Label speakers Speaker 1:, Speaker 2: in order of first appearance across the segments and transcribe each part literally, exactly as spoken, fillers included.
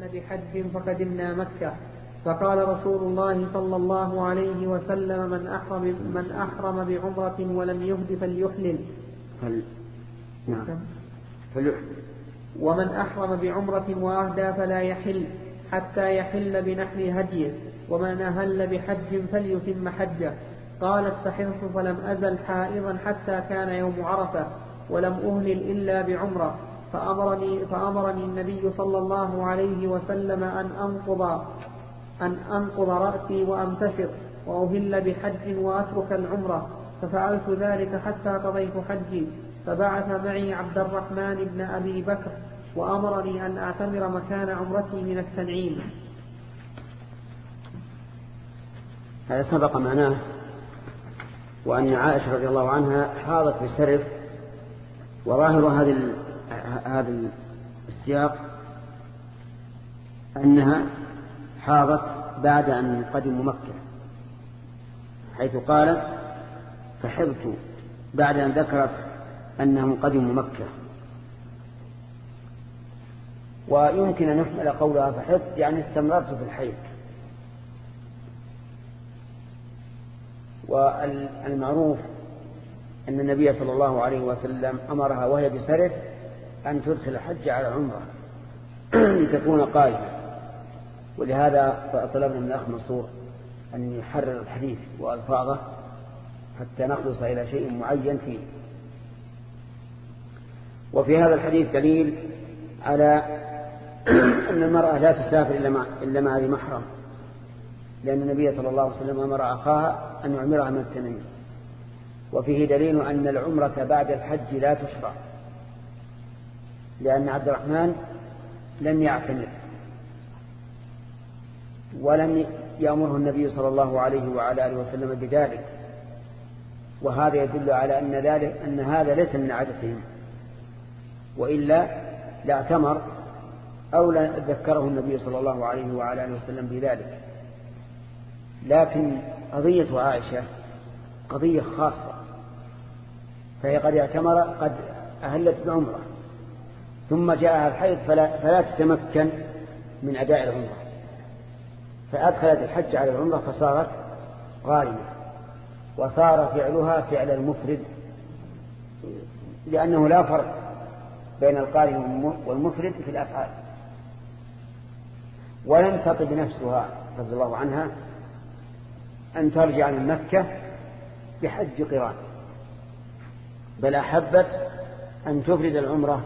Speaker 1: بحج فقدمنا مكة، فقال رسول الله صلى الله عليه وسلم: من أحرم, من أحرم بعمرة ولم يهد فليحلل.
Speaker 2: فل... نعم. فليحلل.
Speaker 1: ومن أحرم بعمرة وأهدى فلا يحل حتى يحل بنحر هديه، ومن أهل بحج فليتم حجه. قالت: فحرص فلم أزل حائضا حتى كان يوم عرفة، ولم أهلل إلا بعمرة، فأمرني, فأمرني النبي صلى الله عليه وسلم أن أنقض, أن أنقض رأسي وأمتشط وأهل بحج وأترك العمرة، ففعلت ذلك حتى قضيت حجي. فبعث معي عبد الرحمن بن أبي بكر وأمرني أن أعتمر مكان عمرتي من التنعيم.
Speaker 2: هذا سبق معناه، وأن عائشة رضي الله عنها حاضت بسرف، وظاهر هذا هذا السياق أنها حاضت بعد أن قدموا مكة، حيث قالت: فحضت، بعد أن ذكرت أنهم قدموا مكة. ويمكن أن نحمل قولها فحضت يعني استمررت في الحيض. والمعروف أن النبي صلى الله عليه وسلم أمرها وهي بسرف أن تدخل الحج على العمرة لتكون قائمة، ولهذا طلبنا من الأخ منصور أن يحرر الحديث وألفاظه حتى نخلص إلى شيء معين فيه. وفي هذا الحديث دليل على أن المرأة لا تسافر إلا مع ذي محرم، لأن النبي صلى الله عليه وسلم أمر أخاها أن يعمرها من التنعيم. وفيه دليل أن العمرة بعد الحج لا تشرع، لأن عبد الرحمن لم يعتمر ولم يأمره النبي صلى الله عليه وعلى آله وسلم بذلك، وهذا يدل على أن, ذلك أن هذا ليس من عادتهم، وإلا لاعتمر أو لا ذكره النبي صلى الله عليه وعلى آله وسلم بذلك. لكن قضية عائشة قضية خاصة، فهي قد اعتمر قد أهلت بعمرة ثم جاءها الحيض فلا, فلا تتمكن من أداء العمرة، فأدخلت الحج على العمرة فصارت غارمة، وصار فعلها فعل المفرد، لأنه لا فرق بين القارن والمفرد في الأفعال. ولم تطب نفسها رضي الله عنها أن ترجع من مكة بحج قران، بل أحبت أن تفرد العمرة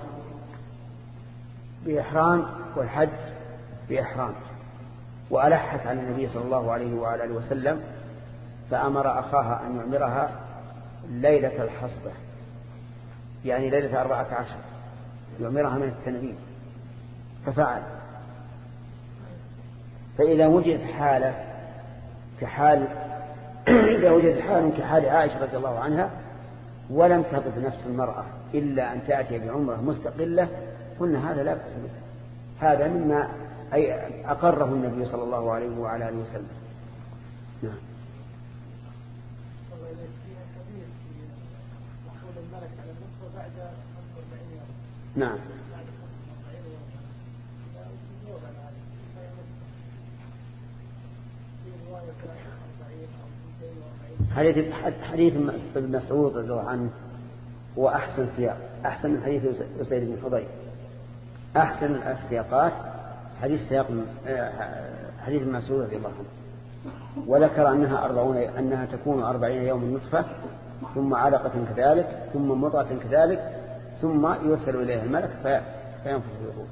Speaker 2: بإحرام والحج بإحرام، وألحت عن النبي صلى الله عليه وعلى آله وسلم، فأمر أخاها أن يعمرها ليلة الحصبة، يعني ليلة أربعة عشر، يعمرها من التنعيم، ففعل. فإذا وجدت حالة كحال إذا وجدت حال كحال عائشة رضي الله عنها ولم تطب نفس المرأة إلا أن تأتي بعمرة مستقلة، قلنا هذا لا بأس به، هذا مما أي أقره النبي صلى الله عليه وعلى آله وسلم. نعم. نعم. حديث حديث ابن مسعود رضي الله عنه هو أحسن سياق، أحسن من حديث أسيد بن حضير. أحسن السياقات حديث سياق حديث ابن مسعود رضي الله عنه، وذكر أنها أربعون أنها تكون أربعين يوم نطفة، ثم علقة كذلك، ثم مضغة كذلك، ثم يرسل إليها الملك فينفخ في الروح.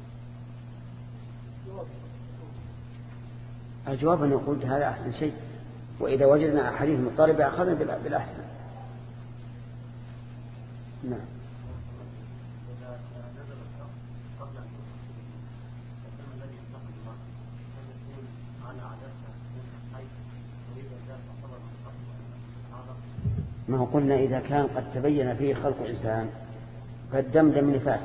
Speaker 2: الجواب أن نقول هذا أحسن شيء، وإذا وجدنا أحاديث مضطربة أخذنا بالأحسن. نعم. ما هو قلنا إذا كان قد تبين فيه خلق إنسان قد دمدم نفاس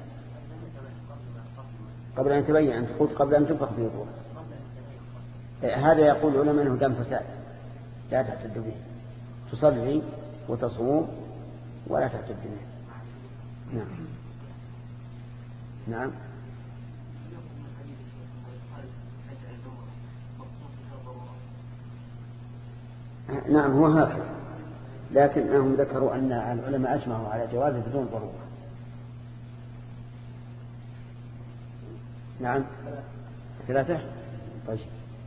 Speaker 2: قبل أن تبين، أن تقول قبل أن تنفخ فيه الروح، هذا يقول العلماء أنه دم فساد لا تعتد به، تصلي وتصوم ولا تعتد به. نعم. نعم. نعم هو هكذا، لكنهم ذكروا أن العلماء أجمعوا على جوازه بدون ضرورة. نعم ثلاثة. طيب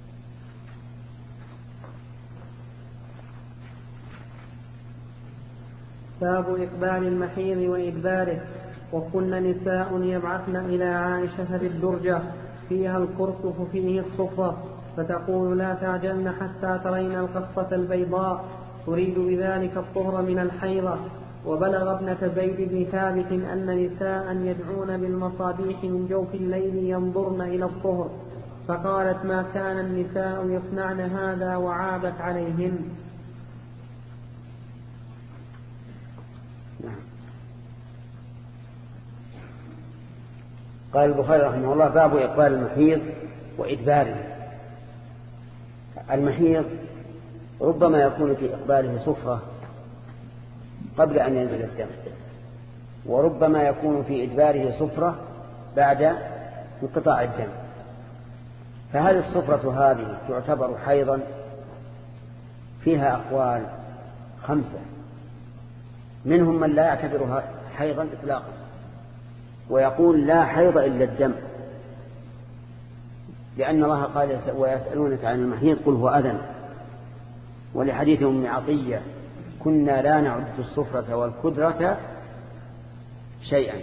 Speaker 1: باب إقبال المحيض وإدباره. وكن نساء يبعثن إلى عائشة بالدرجة فيها القرصف فيه الصفرة، فتقول لا تعجلن حتى ترين القصة البيضاء، تريد بذلك الطهر من الحيضة. وبلغ ابنة زيد بن ثابت أن نساء يدعون بالمصابيح من جوف الليل ينظرن إلى الطهر، فقالت ما كان النساء يصنعن هذا وعابت عليهن.
Speaker 2: قال البخاري رحمه الله باب إقبال المحيض وإدباره. المحيض ربما يكون في إقباله صفرة قبل أن ينزل الدم، وربما يكون في إدباره صفرة بعد انقطاع الدم. فهذه الصفرة هذه تعتبر حيضا؟ فيها أقوال خمسة، منهم من لا يعتبرها حيضا إطلاقا ويقول لا حيض إلا الدم، لأن الله قال ويسألونك عن المحيض قل هو أذن، ولحديث أم عطية كنا لا نعد الصفرة والكدرة شيئا.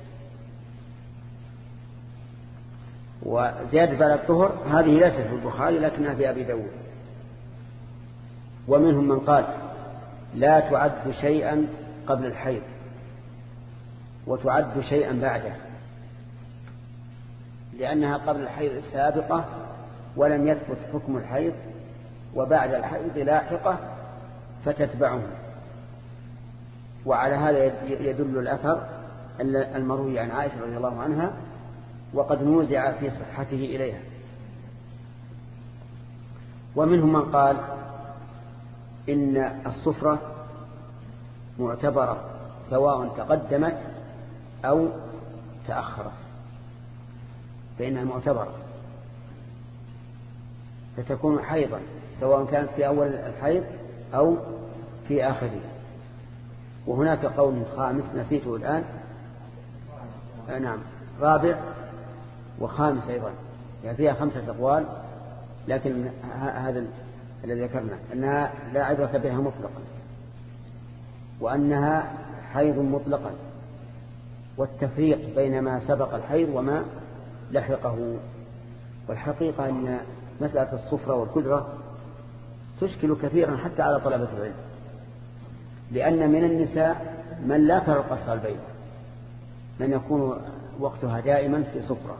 Speaker 2: وزيادة على الطهر هذه ليست في البخاري لكنها في أبي داود. ومنهم من قال لا تعد شيئا قبل الحيض وتعد شيئا بعده، لأنها قبل الحيض السابقة ولم يثبت حكم الحيض، وبعد الحيض لاحقة فتتبعه. وعلى هذا يدل الأثر المروي عن عائشة رضي الله عنها وقد نوزع في صحته إليها. ومنهم من قال إن الصفرة معتبرة سواء تقدمت أو تأخرت، فإنها معتبرة فتكون حيضا سواء كانت في أول الحيض أو في آخره. وهناك قول خامس نسيته الآن، نعم رابع وخامس أيضا، يعني فيها خمسة أقوال، لكن هذا الذي ذكرنا أنها لا عبرة بها مطلقا، وأنها حيض مطلقا، والتفريق بين ما سبق الحيض وما لحقه. والحقيقة أن مسألة الصفرة والكدرة تشكل كثيرا حتى على طلبة العلم، لأن من النساء من لا ترى القصة البيضاء، من يكون وقتها دائما في صفرة،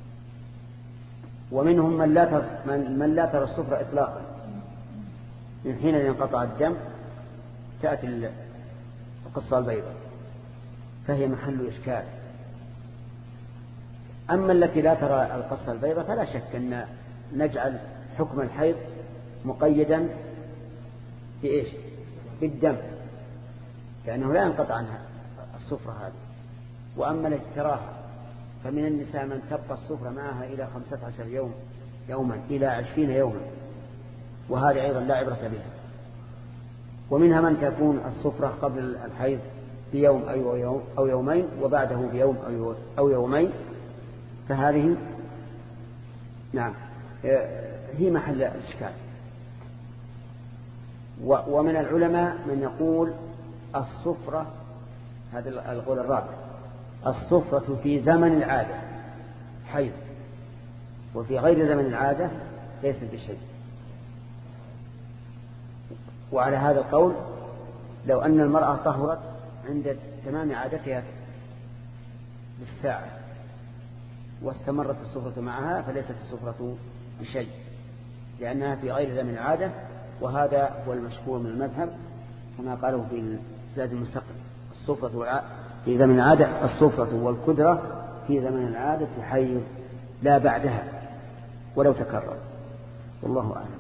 Speaker 2: ومنهم من لا ترى, من من لا ترى الصفرة إطلاقا، من حين ينقطع الدم تأتي القصة البيضاء، فهي محل إشكال. أما التي لا ترى القصة البيضاء فلا شك أن نجعل حكم الحيض مقيدا في إيش؟ بالدم، لأنه لا ينقطع عنها الصفرة هذه. وأما التي تراها فمن النساء من تبقى الصفرة معها إلى خمسة عشر يوم يوما إلى عشرين يوما، وهذه أيضا لا عبرة بها. ومنها من تكون الصفرة قبل الحيض بيوم أو يومين وبعده بيوم أو يومين، فهذه نعم هي محل الإشكال. ومن العلماء من يقول الصفرة، هذا القول الرابع، الصفرة في زمن العادة حيض، وفي غير زمن العادة ليس بشيء. وعلى هذا القول لو أن المرأة طهرت عند تمام عادتها بالساعة واستمرت الصفرة معها فليست الصفرة بشيء، لأنها في غير زمن العادة، وهذا هو المشهور من المذهب كما قالوا في زاد المستقبل، الصفرة في زمن العادة الصفرة والكدرة في زمن العادة حيض لا بعدها ولو تكرر، والله أعلم.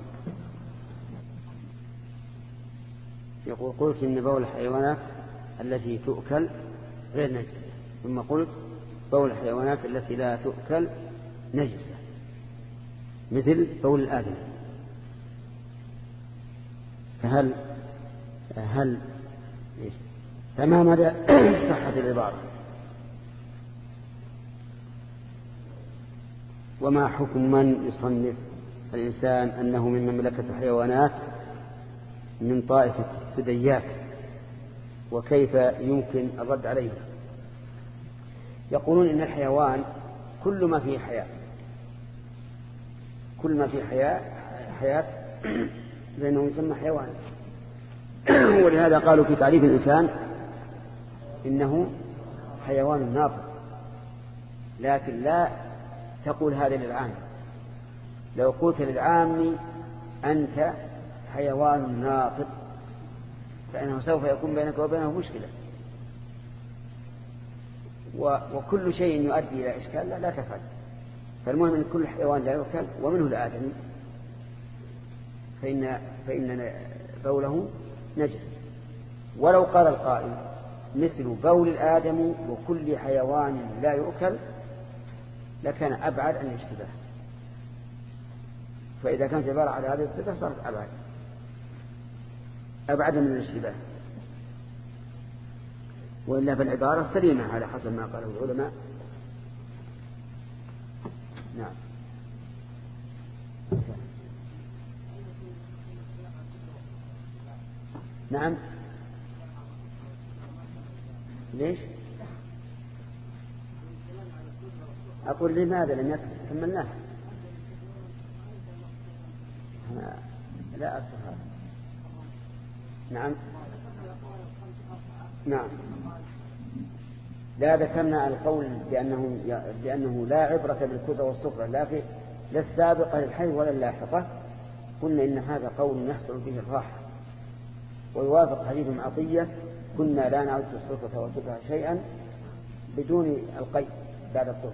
Speaker 2: يقول قلت إن بول الحيوانات التي تؤكل غير نجسة، ثم قلت بول الحيوانات التي لا تؤكل نجسة مثل بول الآدم. فهل هل فما مدى صحة العبارة؟ وما حكم من يصنف الإنسان أنه من مملكة الحيوانات من طائفة الثدييات، وكيف يمكن الرد عليه؟ يقولون إن الحيوان كل ما فيه حياة، كل ما فيه حياة حياة لأنه يسمى حيوان. ولهذا قالوا في تعريف الإنسان إنه حيوان ناطق، لكن لا تقول هذا للعام. لو قلت للعام أنت حيوان ناطق فإنه سوف يكون بينك وبينه مشكلة، وكل شيء يؤدي إلى إشكال لا, لا تفعل. فالمهم أن كل حيوان لا يؤكل ومنه الآدمي، فإن, فإن بوله نجس. ولو قال القائل مثل بول الآدمي وكل حيوان لا يؤكل لكان أبعد عن الاشتباه. فإذا كانت عبارة على هذه الصفة صارت أبعد أبعد من الاشتباه، وإلا فالعبارة سليمة على حسب ما قاله العلماء. نعم. نعم. ليش؟ أقول لماذا لم يكملناه؟ لا أذكر هذا. نعم. نعم. لا ذكرنا القول بأنه, بأنه لا عبرة بالكبرى والصغرى، لا في لا السابقة للحي ولا اللاحقة. قلنا إن هذا قول يحصل به الراحة، ويوافق حديث عطية كنا لا نعد الصغرى والكبرى شيئا بدون القيد بعد الطهر.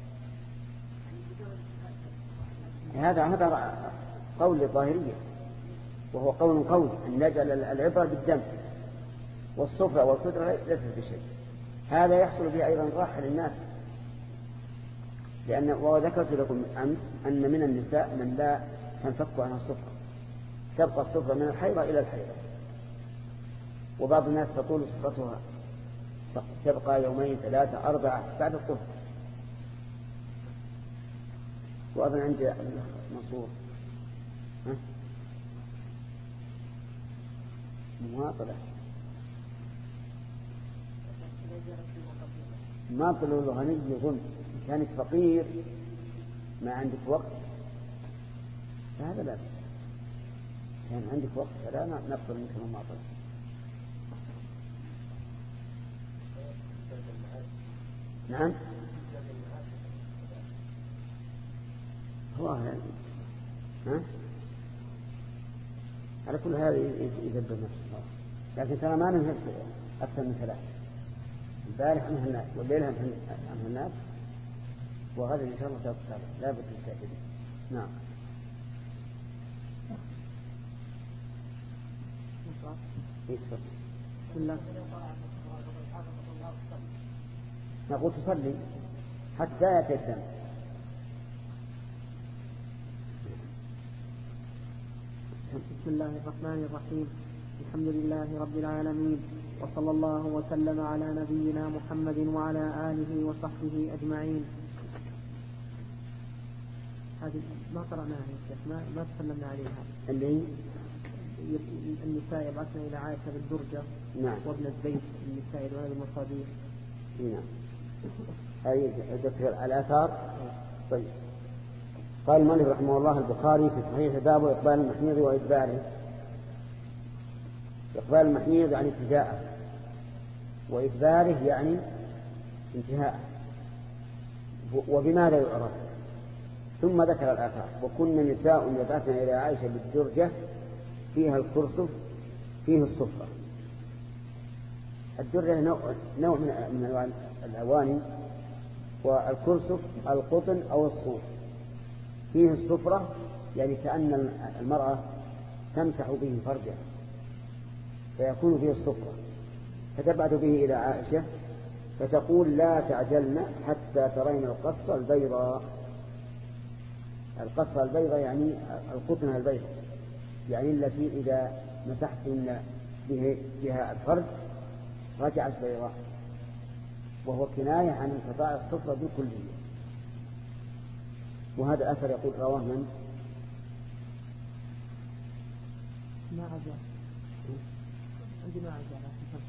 Speaker 2: هذا هذا قول الظاهرية، وهو قول قول أن نجعل العبرة بالدم والصفرة والكدرة ليست بشيء. هذا يحصل به أيضا راحة للناس، لأن وذكرت لكم أمس أن من النساء من لا تنفك عنها الصفرة، تبقى الصفرة من الحيضة إلى الحيضة، وبعض الناس تطول صفرتها تبقى يومين ثلاثة أربعة بعد الطهر. وأظن عندي منصور مواطلة مواطلة الغني يظن كانت فقير ما عندك وقت فهذا لا، كان عندك وقت فلا نقبل منك المواطلة. نعم. هو ها على كل هذا يدبر نفسه، لكن ترى ما ننهي أكثر من ثلاث. البارح عنها الناس والليلة عنها الناس وغدا إن شاء الله تبقى لا بد من تأكيد. نعم. نقول تصلي حتى يأتي الدم.
Speaker 1: بسم الله الرحمن الرحيم. الحمد لله رب العالمين، وصلى الله وسلم على نبينا محمد وعلى آله وصحبه أجمعين. هذه ما قرأناها يا شيخ، ما ما تكلمنا عليها.
Speaker 2: اللي
Speaker 1: النساء يبعثن إلى عائشة بالدرجة.
Speaker 2: نعم.
Speaker 1: وابن الزيت النساء يدعون بالمصابيح.
Speaker 2: نعم. أي ذكر الآثار. طيب. قال المؤلف رحمه الله البخاري في صحيح باب إقبال المحيض وإدباره. إقبال المحيض يعني ابتداءه، وإدباره يعني انتهاءه. وبماذا يعرف؟ ثم ذكر الآثار. وكن نساء يبعثن إلى عائشة بالدرجة فيها الكرسف فيه الصفرة. الدرجة نوع, نوع من أنواع الأواني، والكرسف القطن أو الصوف. فيه الصفرة يعني كأن المرأة تمسح به فرجها فيكون فيه الصفرة، فتبعث به إلى عائشة فتقول لا تعجلن حتى ترين القصة البيضاء. القصة البيضاء يعني القطنة البيضاء، يعني التي إذا مسحتن بها الفرج رجعت بيضاء، وهو كناية عن انقطاع الصفرة بالكلية. وهذا أثر يقول رواه من؟
Speaker 1: ما عجل عندي ما عجل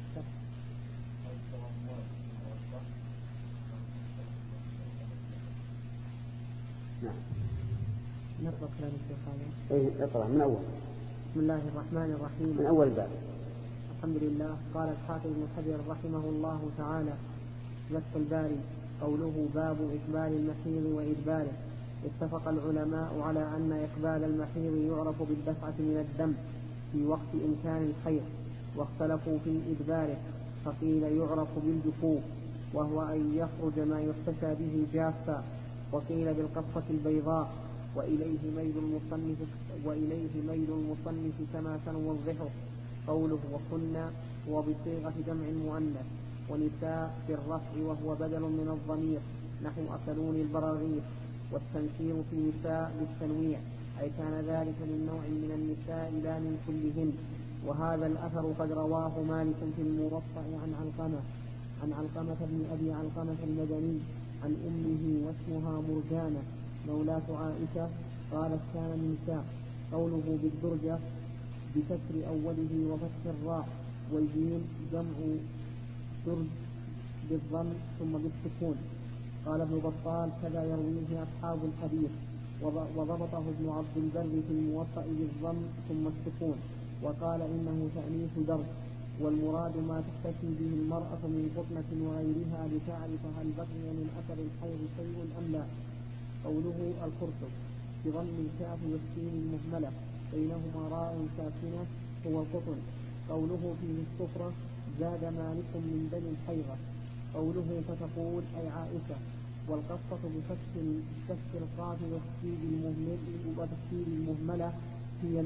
Speaker 2: نعم.
Speaker 1: نقرأ كلام الشيخ هذا.
Speaker 2: إيه اقرأ من أول.
Speaker 1: بسم الله الرحمن الرحيم.
Speaker 2: من أول باب.
Speaker 1: الحمد لله. قال الحافظ ابن حجر رحمه الله تعالى: فتح الباري. قوله باب إقبال المحيض وإدباره. اتفق العلماء على أن إقبال المحيض يعرف بالدفعة من الدم في وقت إمكان الحيض، واختلفوا في إدباره، فقيل يعرف بالجفوف وهو أن يخرج ما يحتشى به جافا، وقيل بالقصة البيضاء، وإليه ميل المصنف وإليه ميل المصنف كما سنوضحه. قوله وكنا هو بصيغة جمع مؤنث، ونساء بالرفع وهو بدل من الضمير نحو أكلون البراغيث، والتنكير في نساء بالتنويع، أي كان ذلك من نوع من النساء لا من كلهن. وهذا الأثر قد رواه مالك في الموطأ عن علقمة عن علقمة بن أبي علقمة المدني عن أمه واسمها مرجانة مولاة عائشة قالت كان النساء. قوله بالدرجة بكسر أوله وفتح الراء والجيم جمع درج بالضم ثم بالسكون. قال ابن بطال كذا يرويه أصحاب الحديث، وضبطه ابن عبد البر في الموطأ بالضم ثم السكون، وقال إنه تأنيث درج، والمراد ما تحتكي به المرأة من قطنة وغيرها لتعرف هل بقي من أثر الحيض شيء أم لا. قوله القرطب بضم الكاف والسين المهملة بينهما راء ساكنة هو القطن. قوله فيه الصفرة زاد مالك من بني الحيضة. قوله فتقول أي عائشة. والقصة بفتح القاف والسين المهملة هي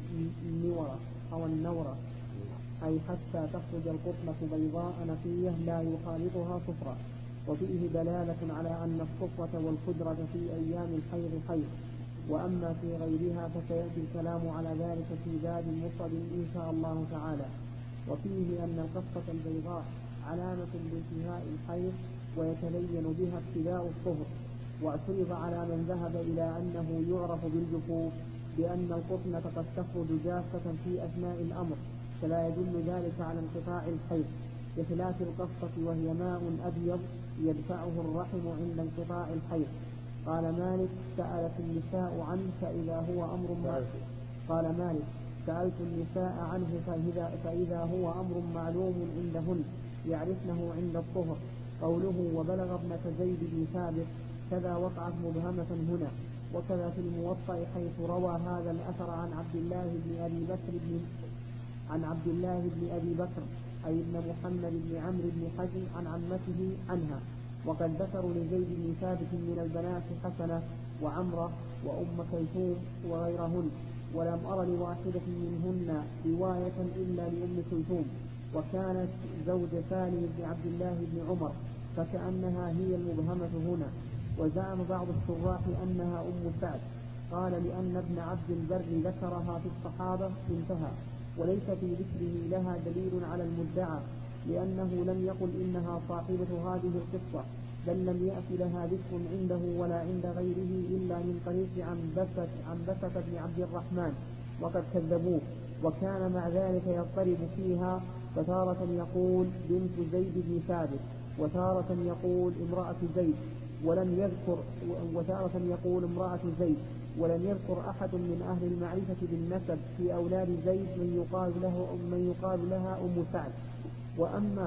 Speaker 1: النورة أو النورة، أي حتى تخرج القطنة بيضاء نقية لا يخالطها صفرة. وفيه دلالة على أن الصفرة والخضرة في أيام الحيض حيض، وأما في غيرها فسيأتي الكلام على ذلك في باب مفرد إن شاء الله تعالى. وفيه أن القصة البيضاء علامة بانتهاء الحيض ويتبين بها ابتداء الطهر. واعترض على من ذهب إلى أنه يعرف بالجفوف بأن القطنة قد تخرج جافة في أثناء الأمر، فلا يدل ذلك على انقطاع الحيض، بخلاف القصة وهي ماء أبيض يدفعه الرحم عند انقطاع الحيض. قال مالك سألت النساء عنه فإذا هو أمر معلوم قال مالك سألت النساء عنه فإذا, فإذا هو أمر معلوم عندهن يعرفنه عند الطهر. قوله وبلغ ابنة زيد بن ثابت كذا وقعت مبهمة هنا. وكذا في الموطأ حيث روى هذا الأثر عن عبد الله بن أبي بكر بن عن عبد الله بن أبي بكر أي ابن محمد بن عمرو بن حزم عن عمته عنها. وقد ذكروا لزيد بن ثابت من البنات حسنة وعمرة وأم كلثوم وغيرهن، ولم أر لواحدة منهن رواية إلا لأم كلثوم، وكانت زوج ثاني بن عبد الله بن عمر، فكأنها هي المبهمة هنا. وزعم بعض الشراح أنها أم سعد، قال لأن ابن عبد البر ذكرها في الصحابة انتهى، وليس في ذكره لها دليل على المدعى، لأنه لم يقل إنها صاحبة هذه القصة، بل لم يأت لها ذكر عنده ولا عند غيره إلا من طريق عنبسة عنبسة بن عبد الرحمن، وقد كذبوه. وكان مع ذلك يضطرب فيها، فتارة يقول بنت زيد بن ثابت، وتارة يقول امرأة زيد ولم يذكر وتارة يقول امرأة زيد ولم يذكر أحد من أهل المعرفة بالنسب في أولاد زيد من يقال له من يقال لها أم سعد. وأما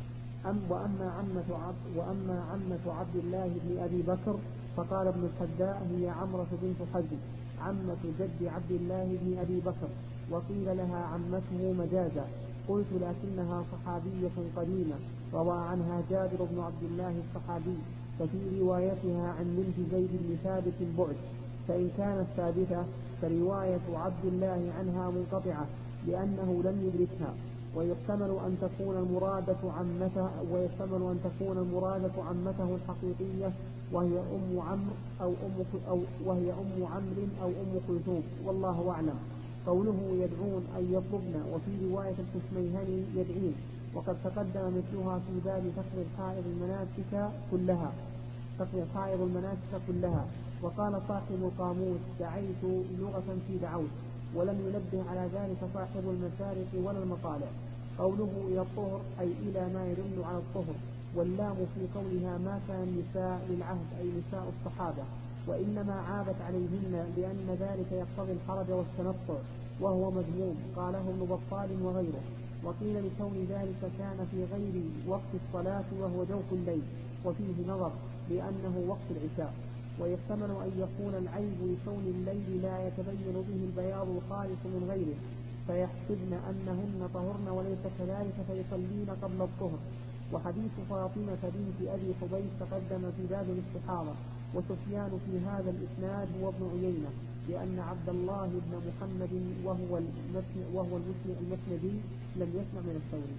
Speaker 1: أم وأما عمة عبد وأما عمة عبد الله بن أبي بكر فقال ابن الحداء هي عمرة بنت حزم عمة جد عبد الله بن أبي بكر، وقيل لها عمته مجازا. قلت لكنها صحابية قديمة روى عنها جابر بن عبد الله الصحابي، ففي روايتها عن بنت زيد بن ثابت بعد، فإن كانت ثابتة فرواية عبد الله عنها منقطعة لأنه لم يدركها، ويحتمل أن تكون المرادة عمته ويحتمل أن تكون المرادة عمته الحقيقية وهي أم عمرو أو أم أو وهي أم عمرو أو أم كلثوم، والله أعلم. قوله يدعون أي يطلبن، وفي رواية الكشميهني يدعين، وقد تقدم مثلها في باب فقر الحائض المناسك كلها فقر الحائض المناسك كلها. وقال صاحب القاموس دعيت لغة في دعوت، ولم ينبه على ذلك صاحب المسارق ولا المطالع. قوله إلى الطهر أي إلى ما يدل على الطهر، واللام في قولها ما كان النساء للعهد أي نساء الصحابة، وإنما عابت عليهن لأن ذلك يقتضي الحرج والتنطع وهو مذموم، قاله ابن بطال وغيره. وقيل لكون ذلك كان في غير وقت الصلاة وهو جوف الليل، وفيه نظر لأنه وقت العشاء. ويحتمل أن يكون العيب لكون الليل لا يتبين به البياض الخالص من غيره، فيحسبن أنهن طهرن وليس كذلك فيصلين قبل الطهر. وحديث فاطمة بنت أبي حبيش تقدم في باب الاستحاضة. وسفيان في هذا الإسناد هو ابن عيينة، لأن عبد الله بن محمد وهو المسند وهو المسند المسندي لم يسمع من الثوري.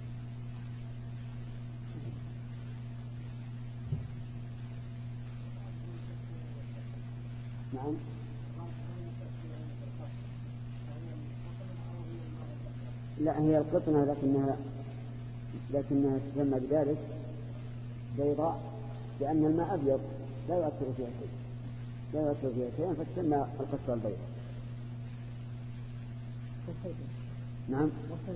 Speaker 2: نعم. لا هي القطنة لكنها لكنها تسمى بذلك بيضاء لأن الماء أبيض لا يؤثر فيها شيء لا يؤثر فيها شيء فتسمى القطة البيضاء. نعم.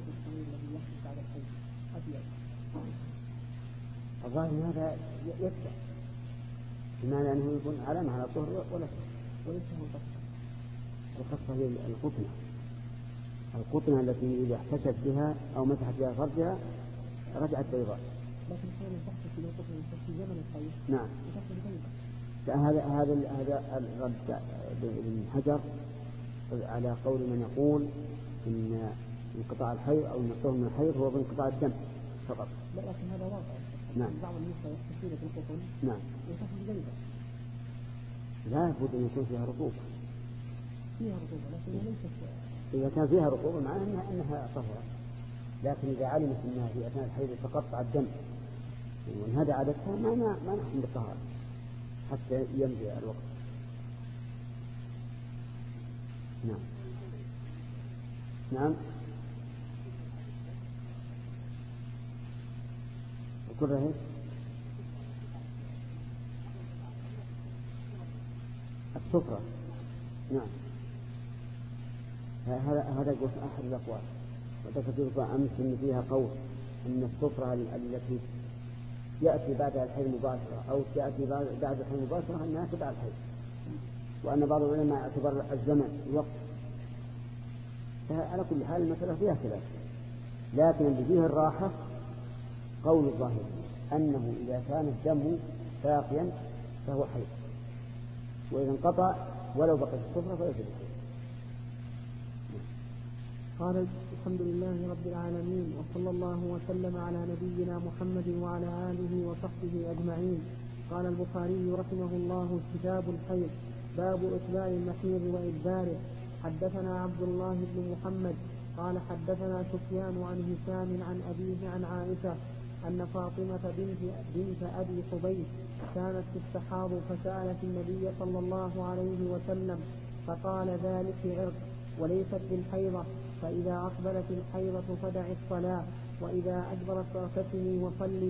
Speaker 2: الظاهر هذا يكفى بمعنى أنه يكون علامة على الطهر ولا وليس هو القطة. القطة هي القطنة القطنة التي إذا احتكت بها أو مسحت بها فرجها رجعت بيضاء.
Speaker 1: لكن كان تحت في القطنة في زمن الخير.
Speaker 2: نعم. هذا هذا هذا الرد ابن حجر على قول من يقول إن انقطاع الحيض أو ان الطهر من الحيض هو بانقطاع الدم فقط.
Speaker 1: لا لكن هذا واقع.
Speaker 2: نعم.
Speaker 1: بعض النساء يحتسين في القطن.
Speaker 2: نعم.
Speaker 1: وتحت بيضاء.
Speaker 2: لا بد أن يكون فيها رطوبة.
Speaker 1: فيها رطوبة لكن ليست.
Speaker 2: إذا كان فيها رطوبة معناه أنها, أنها طهرة، لكن إذا علمت أنها في أثناء الحيض تقطع الدم وانهدى عادتها ما ما نحكم بالطهارة حتى يمضي الوقت. نعم. نعم. وكل هيك السفرة. نعم. هذا هذا أحد الأقوال. وتكتب أمس إن فيها قول أن السفرة التي يأتي بعدها الحيض مباشرة أو تأتي بعد الحيض مباشرة أنها تبع الحيض، وأن بعض العلماء اعتبر الزمن الوقت. على كل حال المسألة فيها خلاف، لكن اللي فيه الراحة قول الظاهر أنه إذا كان الدم باقيا فهو حيض، وإذا انقطع ولو بقي السفرة فيجب الحيض.
Speaker 1: قال الحمد لله رب العالمين، وصلى الله وسلم على نبينا محمد وعلى آله وصحبه أجمعين. قال البخاري رحمه الله كتاب الحيض، باب إقبال المحيض وإدباره. حدثنا عبد الله بن محمد قال حدثنا سفيان عن هشام عن أبيه عن عائشة أن فاطمة بنت, بنت أبي حبيش كانت تستحاض فسألت النبي صلى الله عليه وسلم فقال ذلك عرق وليست بالحيضة، فإذا أقبلت الحيضة فدع الصلاة، وإذا أدبرت فاغتسلي وصلي.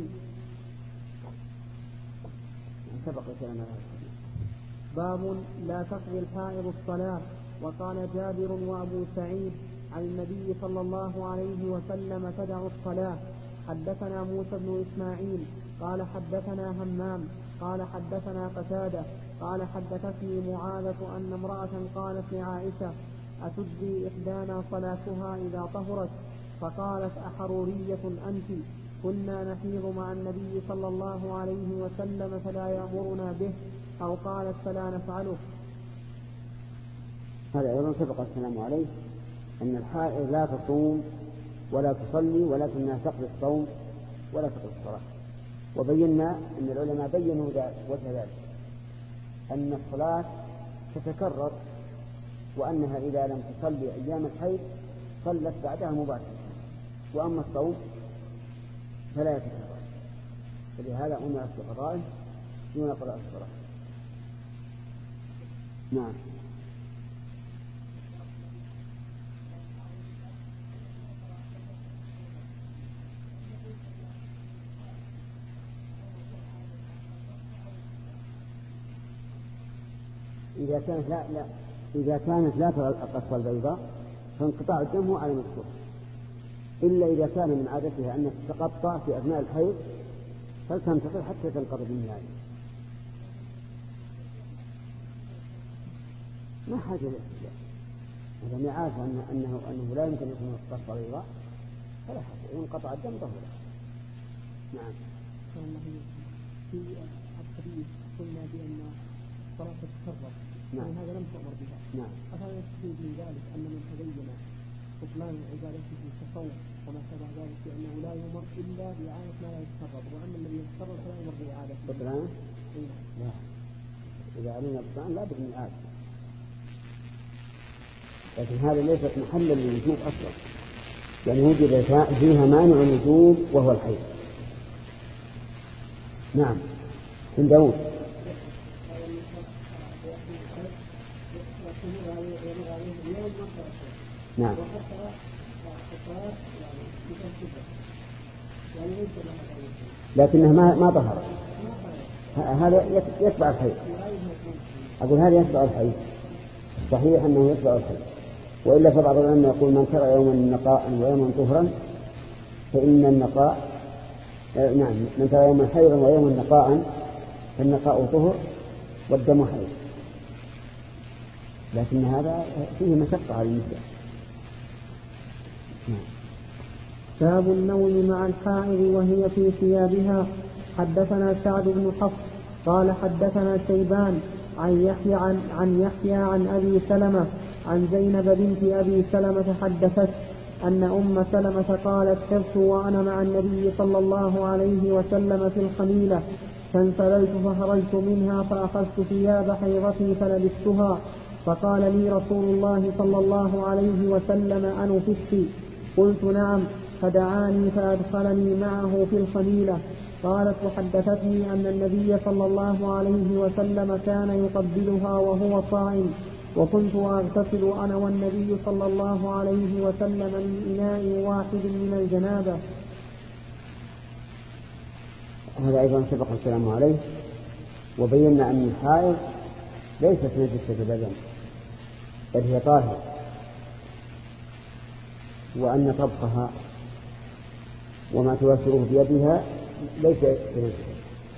Speaker 1: باب لا تقضي الحائض الصلاة. وقال جابر وأبو سعيد عن النبي صلى الله عليه وسلم تدع الصلاة. حدثنا موسى بن إسماعيل قال حدثنا همام قال حدثنا قتادة قال حدثتني معاذة أن امرأة قالت لعائشة أتجزي إحدانا صلاتها إذا طهرت؟ فقالت أحرورية أنت؟ كنا نحيض مع النبي صلى الله عليه وسلم فلا يأمرنا به، أو قالت فلا نفعله.
Speaker 2: هذا أيضا سبق السلام عليه أن الحائض لا تصوم ولا تصلي ولكنها تقضي الصوم ولا تقضي الصلاة. وبينا أن العلماء بينوا وجه ذلك أن الصلاة تتكرر، وأنها إذا لم تصلي أيام الحيض صلت بعدها مباشرة، وأما الصوم فلا يتكرر، فلهذا أمرت بقضائه دون قضاء الصلاة. نعم. إذا كانت لا لا إذا كانت لا ترى القصة البيضاء فانقطاع الدم هو على مذكور، إلا إذا كان من عادتها أن تتقطع في أثناء الحيض فلتنتظر حتى تنقضي بالنهاية. ما حاجة للاحتجاج، إذا ما عارف أنه, أنه, أنه لا يمكن يكون القصة بيضاء فلا حاجة، ينقطع الدم ظهره. نعم.
Speaker 1: في الحديث قلنا بأن صلاة تتكرر،
Speaker 2: نعم.
Speaker 1: هذا لم تؤمر بها.
Speaker 2: نعم.
Speaker 1: أفلا يستفيد من ذلك أن من تبين بطلان عبادته في التصوف وما شابه ذلك بأنه لا يؤمر إلا بإعادة ما لا يتكرر، وأما الذي يتكرر فلا يؤمر بإعادته.
Speaker 2: بطلان؟ لا. إذا علينا بطلان لا بد من إعادة. لكن هذا ليست محلا للوجوب أصلا، يعني وجد فيها مانع الوجوب وهو الحيض. نعم. من داود. نعم. لكنه ما ما ظهر، هذا يتبع الحيض. أقول هذا يتبع الحيض، صحيح أنه يتبع الحيض، وإلا فبعض العلماء يقول من ترى يوما نقاء ويوما طهرا فإن النقاء نعم من ترى يوما حيضا ويوما نقاء فالنقاء طهر والدم حيض، لكن هذا فيه مشقة على النساء.
Speaker 1: باب النوم مع الحائض وهي في ثيابها. حدثنا سعد بن حفص قال حدثنا شيبان عن يحيى عن, عن يحيى عن أبي سلمة عن زينب بنت أبي سلمة حدثت أن أم سلمة قالت حرت وأنا مع النبي صلى الله عليه وسلم في الخميلة فانسللت فخرجت منها فأخذت ثياب حيضتي فلبستها، فقال لي رسول الله صلى الله عليه وسلم أنفستي؟ قلت نعم، فدعاني فأدخلني معه في الخميلة. قالت وحدثتني أن النبي صلى الله عليه وسلم كان يقبلها وهو صائم، وكنت أغتسل أنا والنبي صلى الله عليه وسلم من إناء واحد من الجنابة.
Speaker 2: هذا أيضا سبق الكلام عليه، وبينا أن الحائض ليست نجسة بدن بل هي طاهرة، وأن طبخها وما توسره بيدها ليس بنجسة.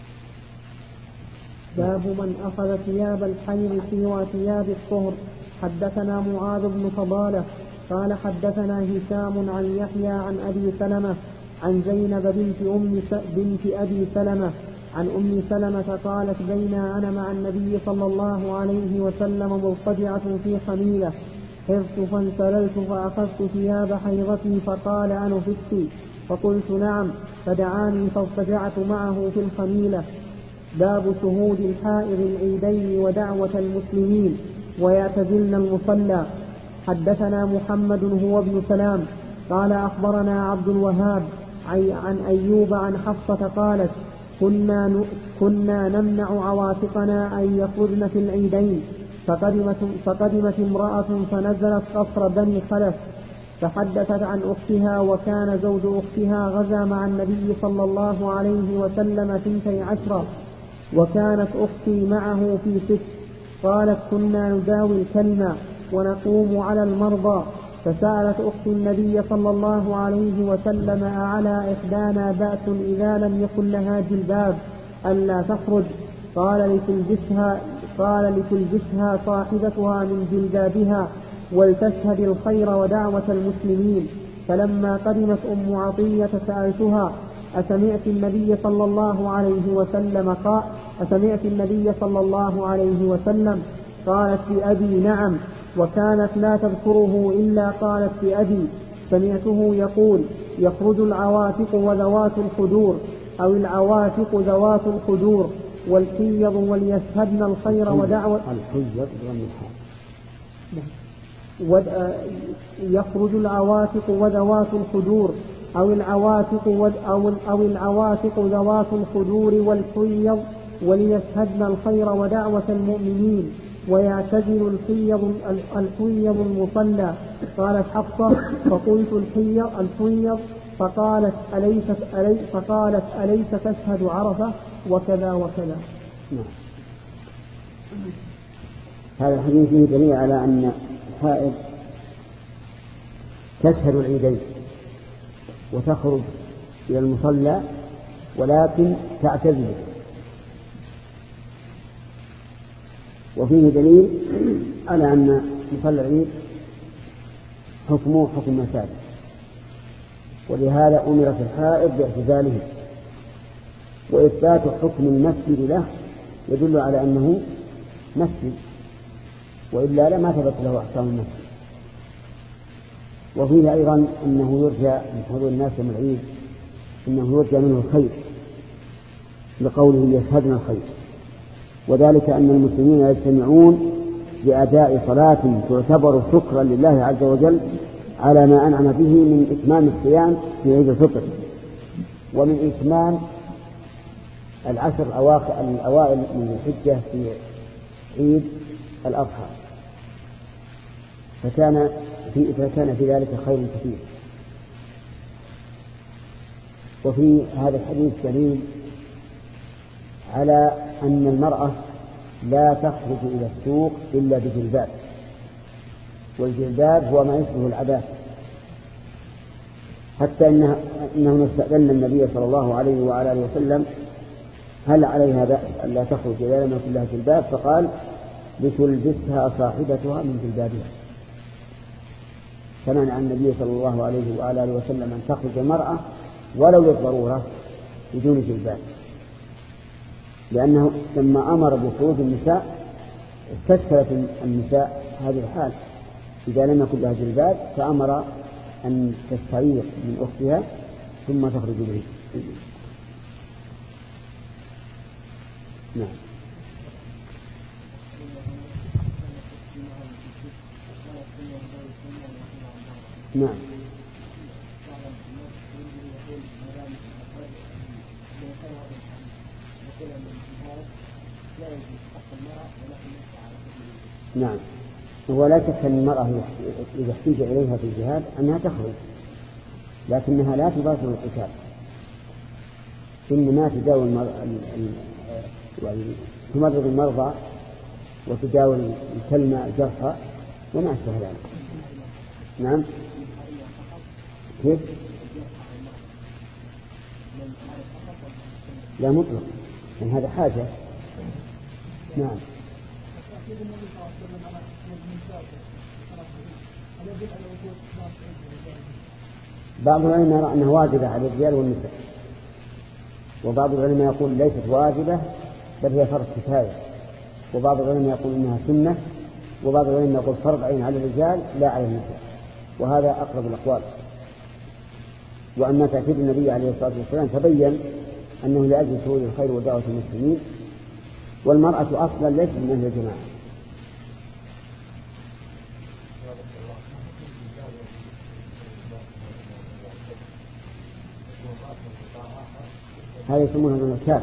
Speaker 1: باب من أخذ ثياب الحيض سوى ثياب الطهر. حدثنا معاذ بن فضالة قال حدثنا هشام عن يحيى عن أبي سلمة عن زينب بنت, أم بنت أبي سلمة عن أم سلمة قالت بينا أنا مع النبي صلى الله عليه وسلم مضطجعة في خميلة حرت فانسللت فأخذت ثياب حيضتي فقال أنفستي؟ فقلت نعم، فدعاني فاضطجعت معه في الخميلة. باب شهود الحائض العيدين ودعوة المسلمين ويعتزلن المصلى. حدثنا محمد هو ابن سلام قال أخبرنا عبد الوهاب عن أيوب عن حفصة قالت كنا, كنا نمنع عواتقنا أن يخرجن في العيدين، فقدمت, فقدمت امرأة فنزلت قصر بني خلف فحدثت عن أختها، وكان زوج أختها غزا مع النبي صلى الله عليه وسلم ثنتي عشرة، وكانت أختي معه في ست. قالت كنا نداوي الكلمة ونقوم على المرضى، فسألت أختي النبي صلى الله عليه وسلم أعلى إحدانا بأس إذا لم يكن لها جلباب ألا تخرج؟ قال لتلبسها, قال لتلبسها صاحبتها من جلبابها ولتشهد الخير ودعوة المسلمين. فلما قدمت أم عطية سألتها أسمعت النبي صلى الله عليه وسلم قال أسمعت النبي صلى الله عليه وسلم؟ قالت بأبي نعم، وكانت لا تذكره إلا قالت بأبي سمعته يقول يخرج العواتق وذوات الخدور أو العواتق ذوات الخدور والحيض وليشهدن الخير ودعوة يخرج العواتق وذوات الخدور أو العواتق أو أو العواتق ذوات الخدور والحيض وليشهدن الخير ودعوة المؤمنين ويعتزل الحيض الحيض المصلى. قالت حفصة فقلت الحيض الحيض فقالت أليست ألي فقالت أليس تشهد عرفة وكذا وكذا.
Speaker 2: هذا الحديث فيه دليل على أن الحائض تشهد العيدين وتخرج إلى المصلى ولكن تعتزل. وفيه دليل على أن مصلى العيد حكمه حكم مساجد، ولهذا أمرت الحائض باعتزاله. وإثبات حكم المسجد له يدل على أنه مسجد، وإلا لما ثبت له أحكام المسجد. وفيه أيضا أنه يرجى من حضور الناس يوم العيد أنه يرجى منه الخير لقوله يشهدنا الخير، وذلك أن المسلمين يجتمعون بأداء صلاة تعتبر شكرا لله عز وجل على ما أنعم به من إتمام الصيام في عيد الفطر، ومن إتمام العشر الأوائل من الحجة في عيد الأضحى، فكان في فكان في ذلك خير كثير. وفي هذا الحديث دليل على أن المرأة لا تخرج إلى السوق إلا بجلباب، والجلباب هو ما يشبه العباءة، حتى إنه إنه استأذن النبي صلى الله عليه وعلى آله وسلم هل عليها بأس ألا تخرج إذا لم يكن لها جلباب، فقال لتلبسها صاحبتها من جلبابها. فمنع النبي صلى الله عليه وعلى آله وسلم أن تخرج المرأة ولو للضرورة بدون جلباب، لأنه لما أمر بخروج النساء استشكلت النساء هذه الحال إذا لم يكن لها جلباب، فأمر أن تستعير من أختها ثم تخرج به. نعم. نعم. نعم. ولا شك أن المرأة إذا احتاج إليها في الجهاد أنها تخرج، لكنها لا تباشر القتال، إنما تداوي المرضى تمرض المرضى وتداوي الكلمة الجرحى وما أشبه ذلك. نعم. كيف؟ لا مطلق، يعني هذا حاجة. نعم. بعض العلماء يرى أنها واجبة على الرجال والنساء، وبعض العلماء يقول ليست واجبة بل هي فرض كفاية، وبعض العلماء يقول إنها سنة، وبعض العلماء يقول فرض عين على الرجال لا على النساء، وهذا أقرب الأقوال. وأما تأكيد النبي عليه الصلاة والسلام تبين أنه لأجل شهود الخير ودعوة المسلمين، والمرأة أصلا ليست من أهل الجماعة. هذا يسمونها من الكاب،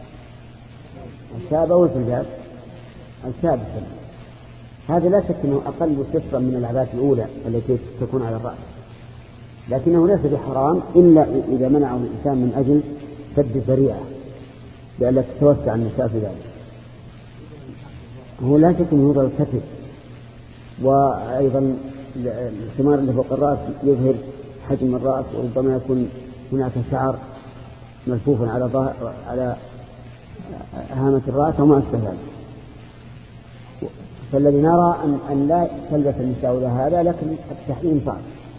Speaker 2: الكاب أو الجلباب، الكاب السلام. هذا لا شك أنه أقل كثرا من العباءة الأولى التي تكون على الرأس، لكنه ليس بحرام إلا إذا منعه الإنسان من أجل سد الذريعة لئلا تتوسع النساء في ذلك. هو لا شك أنه يظهر الكتف، وأيضا الخمار اللي فوق الرأس يظهر حجم الرأس، وربما يكون هناك شعر ملفوف على ظهر على هامة الرأس وما أشبه ذلك. فالذي نرى أن, أن لا تلبس النساء لها هذا، لكن التحريم صعب.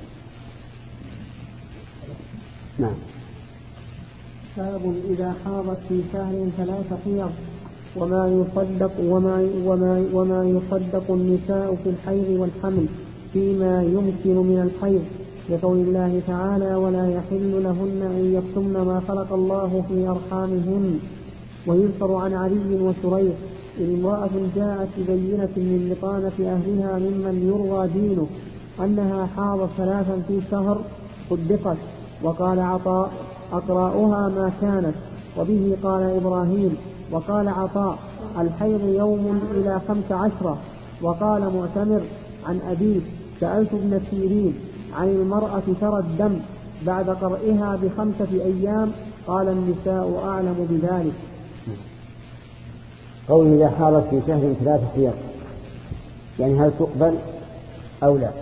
Speaker 2: نعم.
Speaker 1: باب إذا حاضت في شهر ثلاث حيض وما يصدق وما وما وما يصدق النساء في الحيض والحمل فيما يمكن من الحيض، لقول الله تعالى ولا يحل لهن أن يكتمن ما خلق الله في أرحامهن. ويذكر عن علي وشريح إن امرأة جاءت ببينة من بطانة أهلها ممن يرضى دينه أنها حاضت ثلاثا في شهر صدقت. وقال عطاء أقرأها ما كانت، وبه قال إبراهيم. وقال عطاء الحيض يوم إلى خمس عشرة. وقال معتمر عن أبيه سألت ابن سيرين عن المرأة ترى الدم بعد قرئها بخمسة أيام، قال النساء أعلم بذلك.
Speaker 2: قوله إذا حاضت في شهر ثلاث حيض، يعني هل تقبل أو لا؟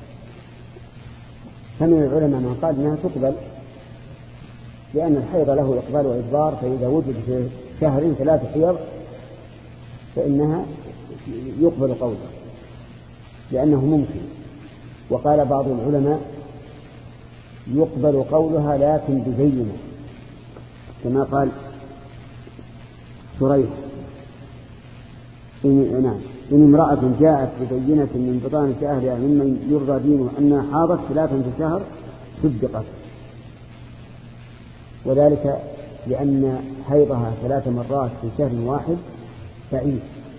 Speaker 2: فمن العلماء من قال أنها تقبل، لأن الحيض له إقبال وإدبار، فإذا وجد في شهر ثلاث حيض فإنها يقبل قوله لأنه ممكن. وقال بعض العلماء يقبل قولها لكن بزينة، كما قال شريح إن, نعم إن امرأة جاءت ببينة من بطانة أهلها ممن يرضى دينه أنها حاضت ثلاثا في الشهر صدقت، وذلك لأن حيضها ثلاث مرات في شهر واحد بعيد،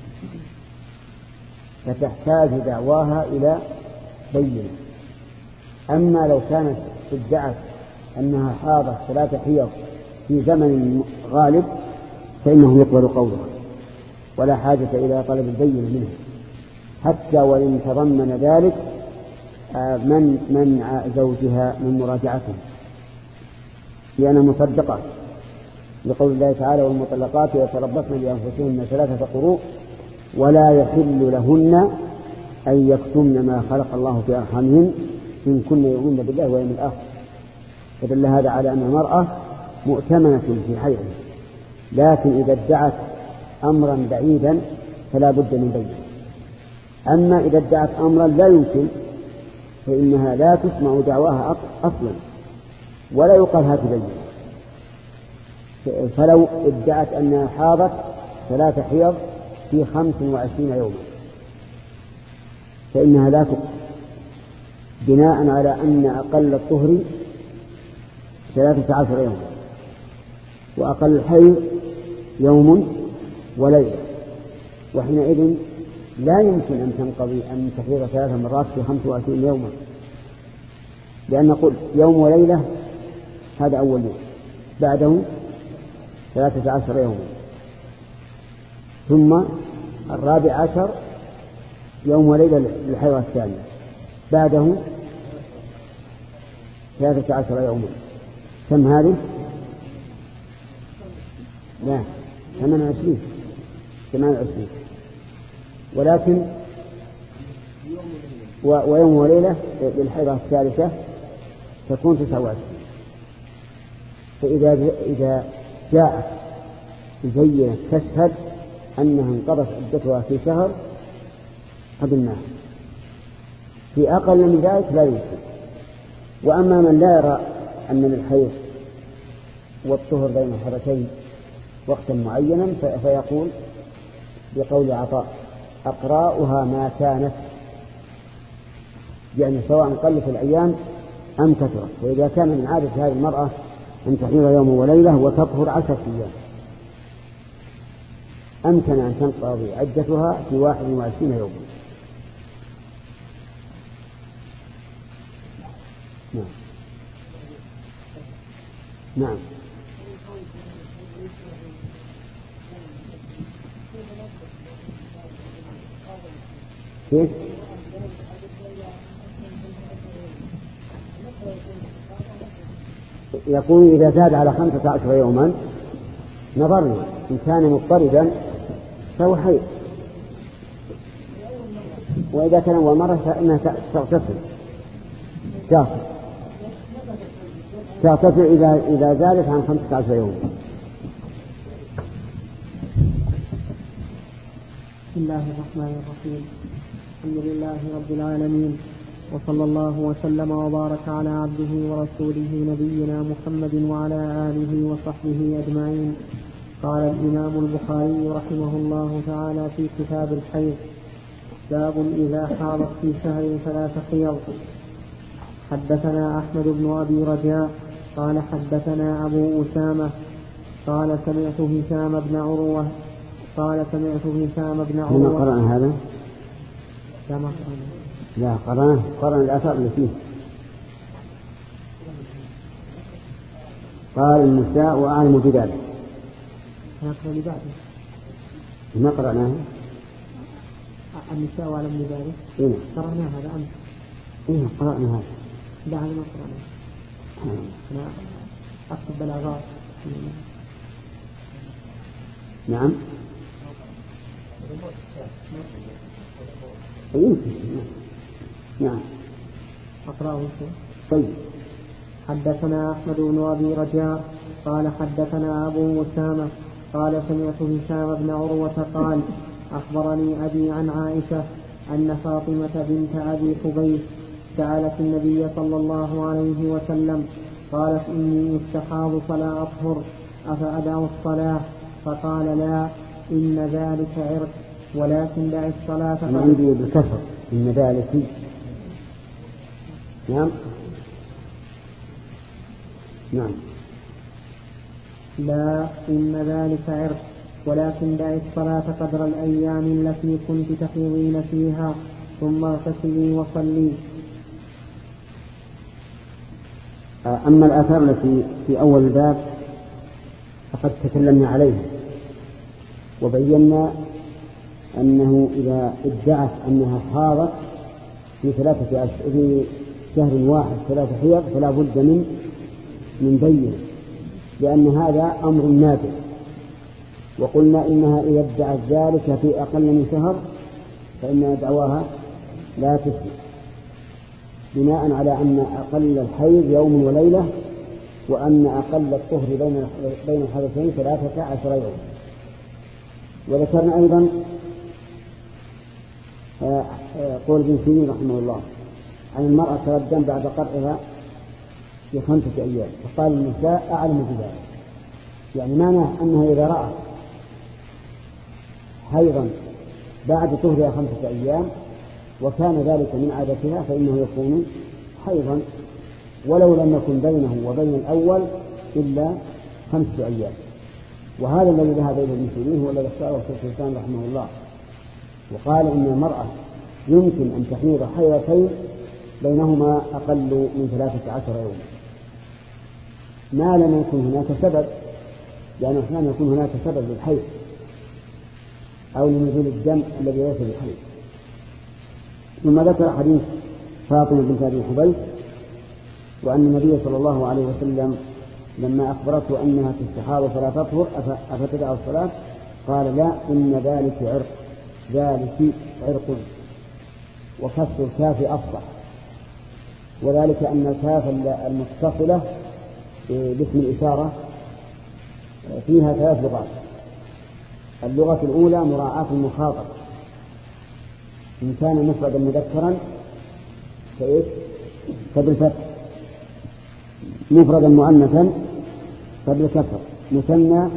Speaker 2: فتحتاج دعواها إلى بينة. أما لو كانت ادعت أنها حاضت ثلاث حيض في زمن غالب فإنه يقبل قولها ولا حاجة إلى طلب البينة منه، حتى وإن تضمن ذلك من منع زوجها من مراجعته، لأنها مصدقة لقول الله تعالى والمطلقات يتربصن بأنفسهن ثلاثة قروء ولا يحل لهن أن يكتمن ما خلق الله في أرحامهن إن كن يؤمن بالله واليوم الآخر. فدل هذا على أن المرأة مؤتمنة في حيضها، لكن إذا ادعت أمرا بعيدا فلا بد من بينه. أما إذا ادعت أمرا لا يمكن فإنها لا تسمع دعواها أصلا ولا يقال هات بينه. فلو ادعت أنها حاضت ثلاث حيض في خمس وعشرين يوما فإنها لا تقبل، بناء على أن أقل الطهر ثلاثة عشر يوما وأقل الحيض يوم وليلة، وحينئذ لا يمكن أن تنقضي أن تحيض ثلاث مرات في خمس وعشرين يوما، لأن نقول يوم وليلة هذا أول يوم، بعده ثلاثة عشر يوما، ثم الرابع عشر يوم وليلة للحيض الثانية، بعده ثلاثة عشر يوما. كم هذه؟ لا ثمان وعشرين ثمان وعشرين ولكن و... ويوم وليلة للحيضة الثالثة تكون تسعة وعشرين. فإذا إذا جاءت بزينة تشهد أنها انقضت عدتها في شهر قبلناها، في أقل من ذلك لا يمكن. وأما من لا يرى أن للحيض والطهر بين الحرتين وقتا معينا فيقول بقول عطاء أقراؤها ما كانت، يعني سواء قلت الأيام أم كثرت. وإذا كان من عادة هذه المرأة أن تحيض يوم وليلة وتطهر عشرة أيام أمكن أن تنقضي عدتها في واحد وعشرين يوما. نعم نعم كيف؟ يقول إذا زاد على خمسة عشر يوما نظرنا إن كان مضطردا فهو حيض، وإذا كان أول مرة فإنها تغتسل تغتسل تغتسل إذا إذا زادت عن خمسة عشر يوما.
Speaker 1: بسم الله الرحمن الرحيم. الحمد لله رب العالمين، وصلى الله وسلم وبارك على عبده ورسوله نبينا محمد وعلى آله وصحبه أجمعين. قال الإمام البخاري رحمه الله تعالى في كتاب الحيض: باب إذا حاضت في شهر ثلاث حيض. حدثنا أحمد بن أبي رجاء قال حدثنا أبو أسامة قال سمعت هشام بن عروة قال سمعت هشام بن عروة.
Speaker 2: لما قرأنا هذا؟
Speaker 1: لا ما قرأنا.
Speaker 2: لا قرأنا قرأنا الآثار اللي فيه. قال النساء وأعلم بذلك.
Speaker 1: نقرأ لبعضه.
Speaker 2: ما قرأناه؟
Speaker 1: النساء وأعلم بذلك.
Speaker 2: إيه.
Speaker 1: قرأنا هذا أمس.
Speaker 2: إيه قرأنا هذا.
Speaker 1: لا هذا ما قرأنا. أنا أكتب بلاغات.
Speaker 2: نعم. يمكن. نعم.
Speaker 1: أقرأه.
Speaker 2: طيب.
Speaker 1: حدثنا أحمد بن أبي رجاء قال حدثنا أبو أسامة قال سمعت هشام بن عروة قال أخبرني أبي عن عائشة أن فاطمة بنت أبي حبيش سألت النبي صلى الله عليه وسلم قالت إني استحاض فلا أطهر أفأدع الصلاة؟ فقال لا، إن ذلك عرق، ولكن دع الصلاة.
Speaker 2: أنا عندي بالكسر إن ذلك. نعم. نعم.
Speaker 1: لا، إن ذلك عرق، ولكن دع الصلاة قدر الأيام التي كنت تحيضين فيها، ثم اغتسلي وصلي.
Speaker 2: أما الآثار التي في أول الباب فقد تكلمنا عليها وبينا أنه إذا ادعت أنها حاضت في ثلاثة أشهر في شهر واحد ثلاثة حيض فلا بد من من بين، لأن هذا أمر نادر. وقلنا إنها إذا ادعت ذلك في أقل من شهر فإن دعواها لا تثبت، بناء على أن أقل الحيض يوم وليلة، وأن أقل الطهر بين بين الحدثين ثلاثة عشر يوم. وذكرنا أيضا قول ابن سيرين رحمه الله عن المرأة ترى الدم بعد قرئها في خمسة أيام، فقال النساء أعلم بذلك، يعني معناه أنها إذا رأت حيضا بعد طهرها خمسة أيام وكان ذلك من عادتها فإنه يكون حيضا، ولو لم يكن بينه وبين الأول إلا خمسة أيام. وهذا الذي ذهب إليه ابن سيرين هو الذي اختاره شيخ الإسلام رحمه الله، وقال إن المرأة يمكن أن تحيض حيضتين بينهما أقل من ثلاثة عشر يوما ما لم يكن هناك سبب، لأن أحيانا يكون هناك سبب للحيض أو لنزول الدم الذي ليس بالحيض. ثم ذكر حديث فاطمة بنت أبي حبيش وأن النبي صلى الله عليه وسلم لما أخبرته أنها تستحاض فلا تطهر أفتدع الصلاة قال لا، إن ذلك عرق، ذلك عرق، وكسر الكاف أفصح، وذلك أن الكاف المتصلة باسم الإشارة فيها ثلاث لغات. اللغة الأولى مراعاة المخاطب، إن كان مفردا مذكرا فإيش فبالفتح، مفردا مؤنثا فبالكسر، مثنى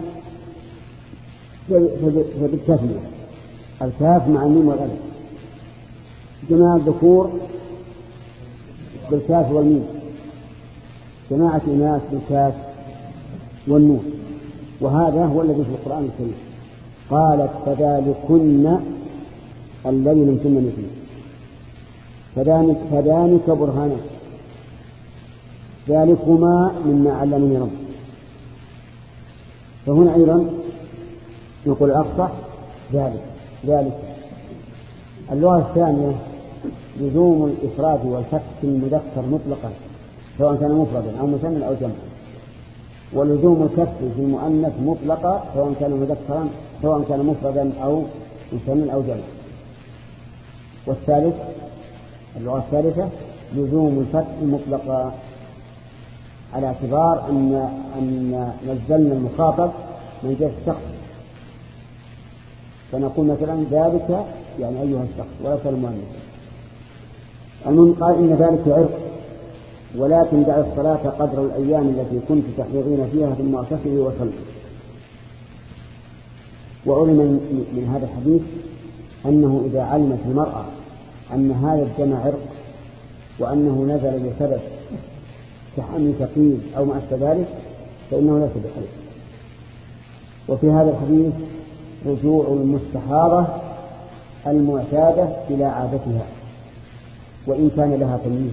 Speaker 2: فبالتثنية، الكاف مع الميم والألف، جماعة الذكور بالكاف والميم، جماعة الإناث بالكاف والنون. وهذا هو الذي في القرآن الكريم. قالت فذلكن الذي لم تمن فيه فذلك فذلك برهانه ذلكما مما علمني ربي. فهنا أيضا نقول أفصح ذلك ذلك. اللغة الثانية لزوم الإفراد والفتح في المذكر مطلقا سواء كان مفردا أو مثنى أو جمعا، ولزوم الكسر في المؤنث مطلقا سواء كان مذكرا سواء كان مفردا أو مثنى أو جمعا. والثالث اللغة الثالثة لزوم الفتح مطلقا على اعتبار أن أن نزلنا المخاطب من جهة الشخص، فنقول مثلا ذلك يعني أيها الشخص ولا كان المؤنث. المهم قال إن ذلك عرق، ولكن دع الصلاة قدر الأيام التي كنت تحيضين فيها ثم اغتسلي وصلي. وعلم من هذا الحديث أنه إذا علمت المرأة أن هذا الدم عرق وأنه نزل بسبب كحمل ثقيل أو ما أشبه ذلك فإنه ليس بحيض. وفي هذا الحديث رجوع المستحاضة المعتادة إلى عادتها وإن كان لها تمييز،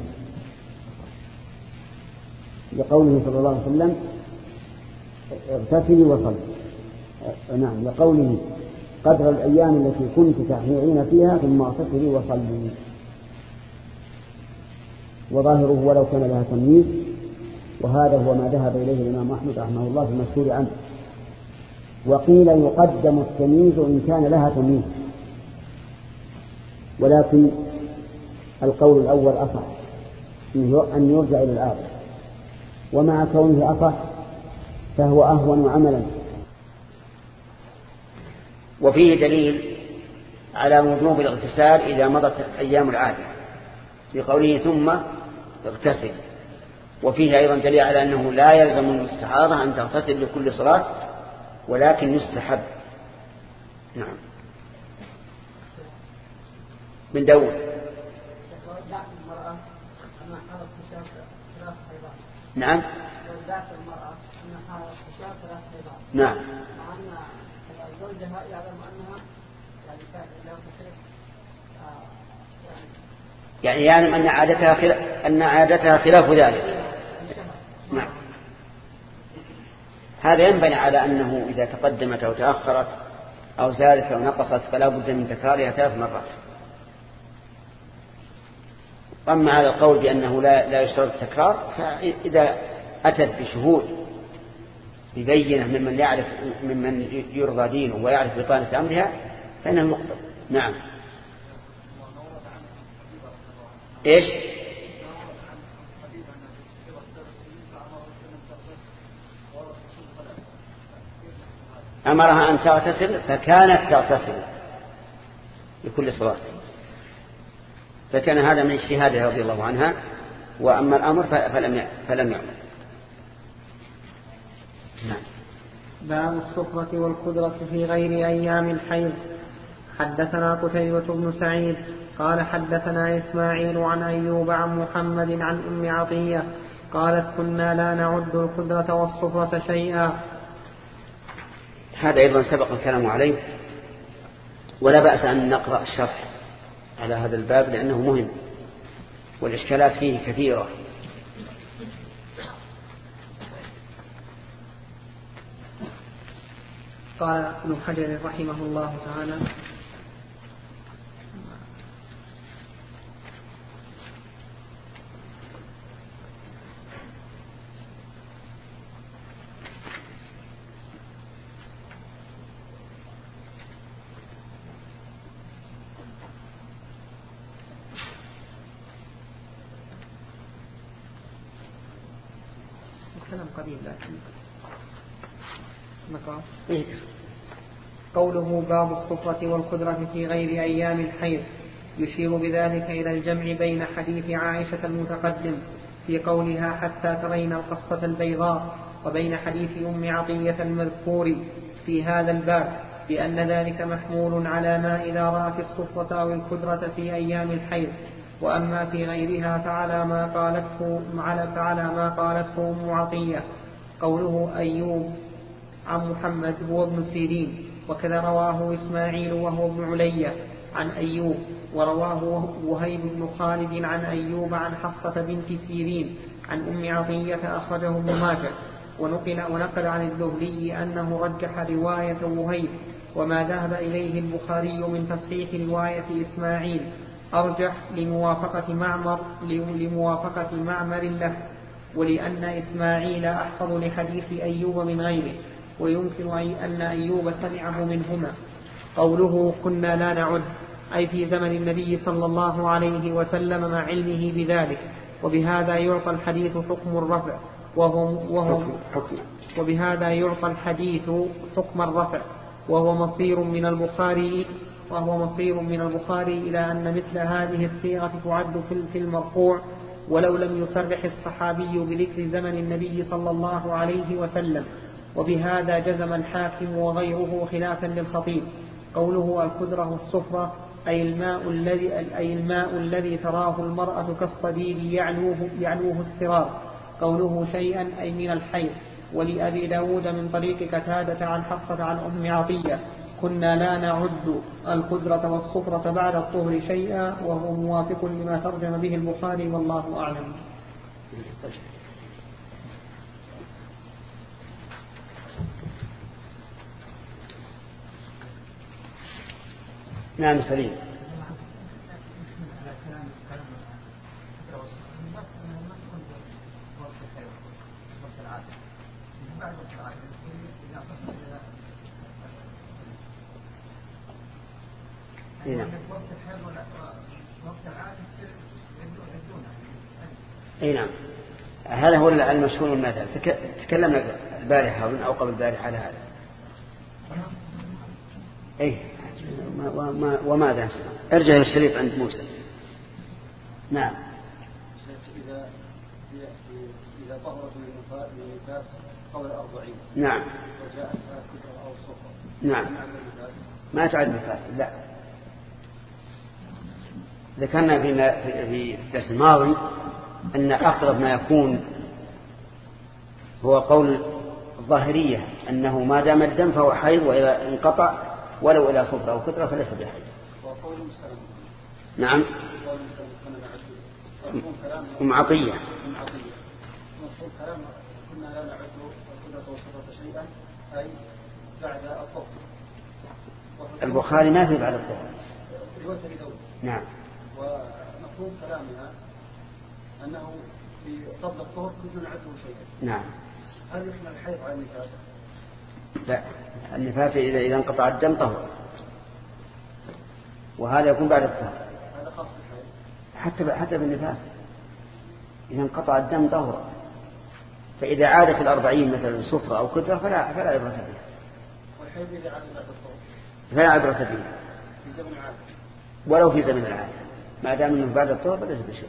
Speaker 2: لقوله صلى الله عليه وسلم اغتسلي وصلي. نعم، لقوله قدر الأيام التي كنت تحيضين فيها ثم اغتسلي وصلي. وظاهره ولو كان لها تمييز، وهذا هو ما ذهب إليه الإمام أحمد رحمه الله في المشهور عنه. وقيل يقدم التمييز إن كان لها تمييز، ولكن القول الأول أصح أن يرجع إلى الآخر، ومع كونه أصح فهو أهون عملا. وفيه دليل على وجوب الاغتسال إذا مضت أيام العادة لقوله ثم اغتسل. وفيه أيضا دليل على أنه لا يلزم المستحاضة أن تغتسل لكل صلاة، ولكن يستحب. نعم. من داود. نعم. نعم. يعني يعلم أن عادتها خلاف أن عادتها خلاف ذلك. نعم. هذا ينبني على أنه إذا تقدمت أو تأخرت أو زادت أو نقصت فلا بد من تكرارها ثلاث مرات. أما على القول بأنه لا لا يشترط التكرار، فإذا أتت بشهود ببينة ممن يعرف ممن يرضى دينه ويعرف بطانة أمرها فإنه يقبل. نعم. إيش؟ أمرها أن تغتسل فكانت تغتسل لكل صلاة، فكان هذا من اجتهادها رضي الله عنها. وأما الأمر فلم فلم يعمل. نعم.
Speaker 1: باب الصفرة والقدرة في غير أيام الحيض. حدثنا قتيبة بن سعيد قال حدثنا إسماعيل عن أيوب عن محمد عن أم عطية قالت كنا لا نعد القدرة والصفرة شيئا.
Speaker 2: هذا أيضا سبق الكلام عليه، ولا بأس أن نقرأ الشرح على هذا الباب لأنه مهم والإشكالات فيه كثيرة.
Speaker 1: قال ابن حجر رحمه الله تعالى كلام قليل لكن نقرأ. قوله باب الصفرة والقدرة في غير أيام الحيض يشير بذلك إلى الجمع بين حديث عائشة المتقدم في قولها حتى ترين القصة البيضاء وبين حديث أم عطية المذكور في هذا الباب، لأن ذلك محمول على ما إذا رأت الصفرة أو القدرة في أيام الحيض. وأما في غيرها فعلى ما قالته فعلى ما قالته أم عطية. قوله أيوب عن محمد هو ابن سيرين، وكذا رواه إسماعيل وهو ابن علية عن أيوب، ورواه وهيب بن خالد عن أيوب عن حفصة بنت سيرين عن أم عطية أخرجه ابن ماجه. ونقل, ونقل عن الذهلي أنه رجح رواية وهيب، وما ذهب إليه البخاري من تصحيح رواية إسماعيل أرجح لموافقة معمر, لموافقة معمر له، ولأن إسماعيل أحفظ لحديث أيوب من غيره، ويمكن أن أيوب سمعه منهما. قوله كنا لا نعد أي في زمن النبي صلى الله عليه وسلم مع علمه بذلك، وبهذا يعطى الحديث حكم الرفع وهو, وهو وبهذا يعطى الحديث حكم الرفع وهو مصير من البخاري وهو مصير من البخاري إلى أن مثل هذه الصيغة تعد في المرفوع ولو لم يصرح الصحابي بذكر زمن النبي صلى الله عليه وسلم. وبهذا جزم الحاكم وغيره خلافا للخطيب. قوله القدرة والصفرة أي الماء الذي أي الماء الذي تراه المرأة كالصديد يعلوه يعلوه السرار. قوله شيئا أي من الحيض. ولأبي داود من طريق قتادة عن حفصة عن أم عطية كنا لا نعد القدرة والصفرة بعد الطهر شيئا، وهو موافق لما ترجم به البخاري والله أعلم.
Speaker 2: نعم سليم. نعم. نعم. اي نعم، هذا هو المشهور من المثل. تكلمنا البارحة أو قبل البارحة على هذا. اي وما وماذا ارجع الشريط عند موسى. نعم.
Speaker 3: إذا إذا طهرت من النفاس قبل أربعين.
Speaker 2: نعم.
Speaker 3: وجاءت كثرة أو صفر.
Speaker 2: نعم. ما تعد نفاس. لا. ذكرنا في في الدرس الماضي أن أقرب ما يكون هو قول الظاهرية أنه ما دام الدم فهو حيض، وإذا انقطع ولو إلى صفر أو كثرة فليس بحيض. نعم. أم عطية.
Speaker 3: مفهوم كلام كنا لا نعد القدرة والصفة شيئا أي بعد الطهر.
Speaker 2: البخاري ما في بعد الطهر. نعم.
Speaker 3: ومفهوم كلامنا أنه في قبل الطهر كنا نعده شيئا.
Speaker 2: نعم.
Speaker 3: هل يحمل الحيض على النفاس؟
Speaker 2: لا، النفاس إذا إذا انقطع الدم طهر، وهذا يكون بعد الطهر.
Speaker 3: هذا خاص بالحيض.
Speaker 2: حتى حتى بالنفاس إذا انقطع الدم طهر، فإذا عاد في الأربعين مثلا صفرة أو كثرة فلا فلا عبرة بها.
Speaker 3: والحيض إذا عاد بعد الطهر
Speaker 2: فلا عبرة بها.
Speaker 3: في زمن العادة.
Speaker 2: ولو في زمن العادة ما دام أنه بعد الطهر فليس بشيء.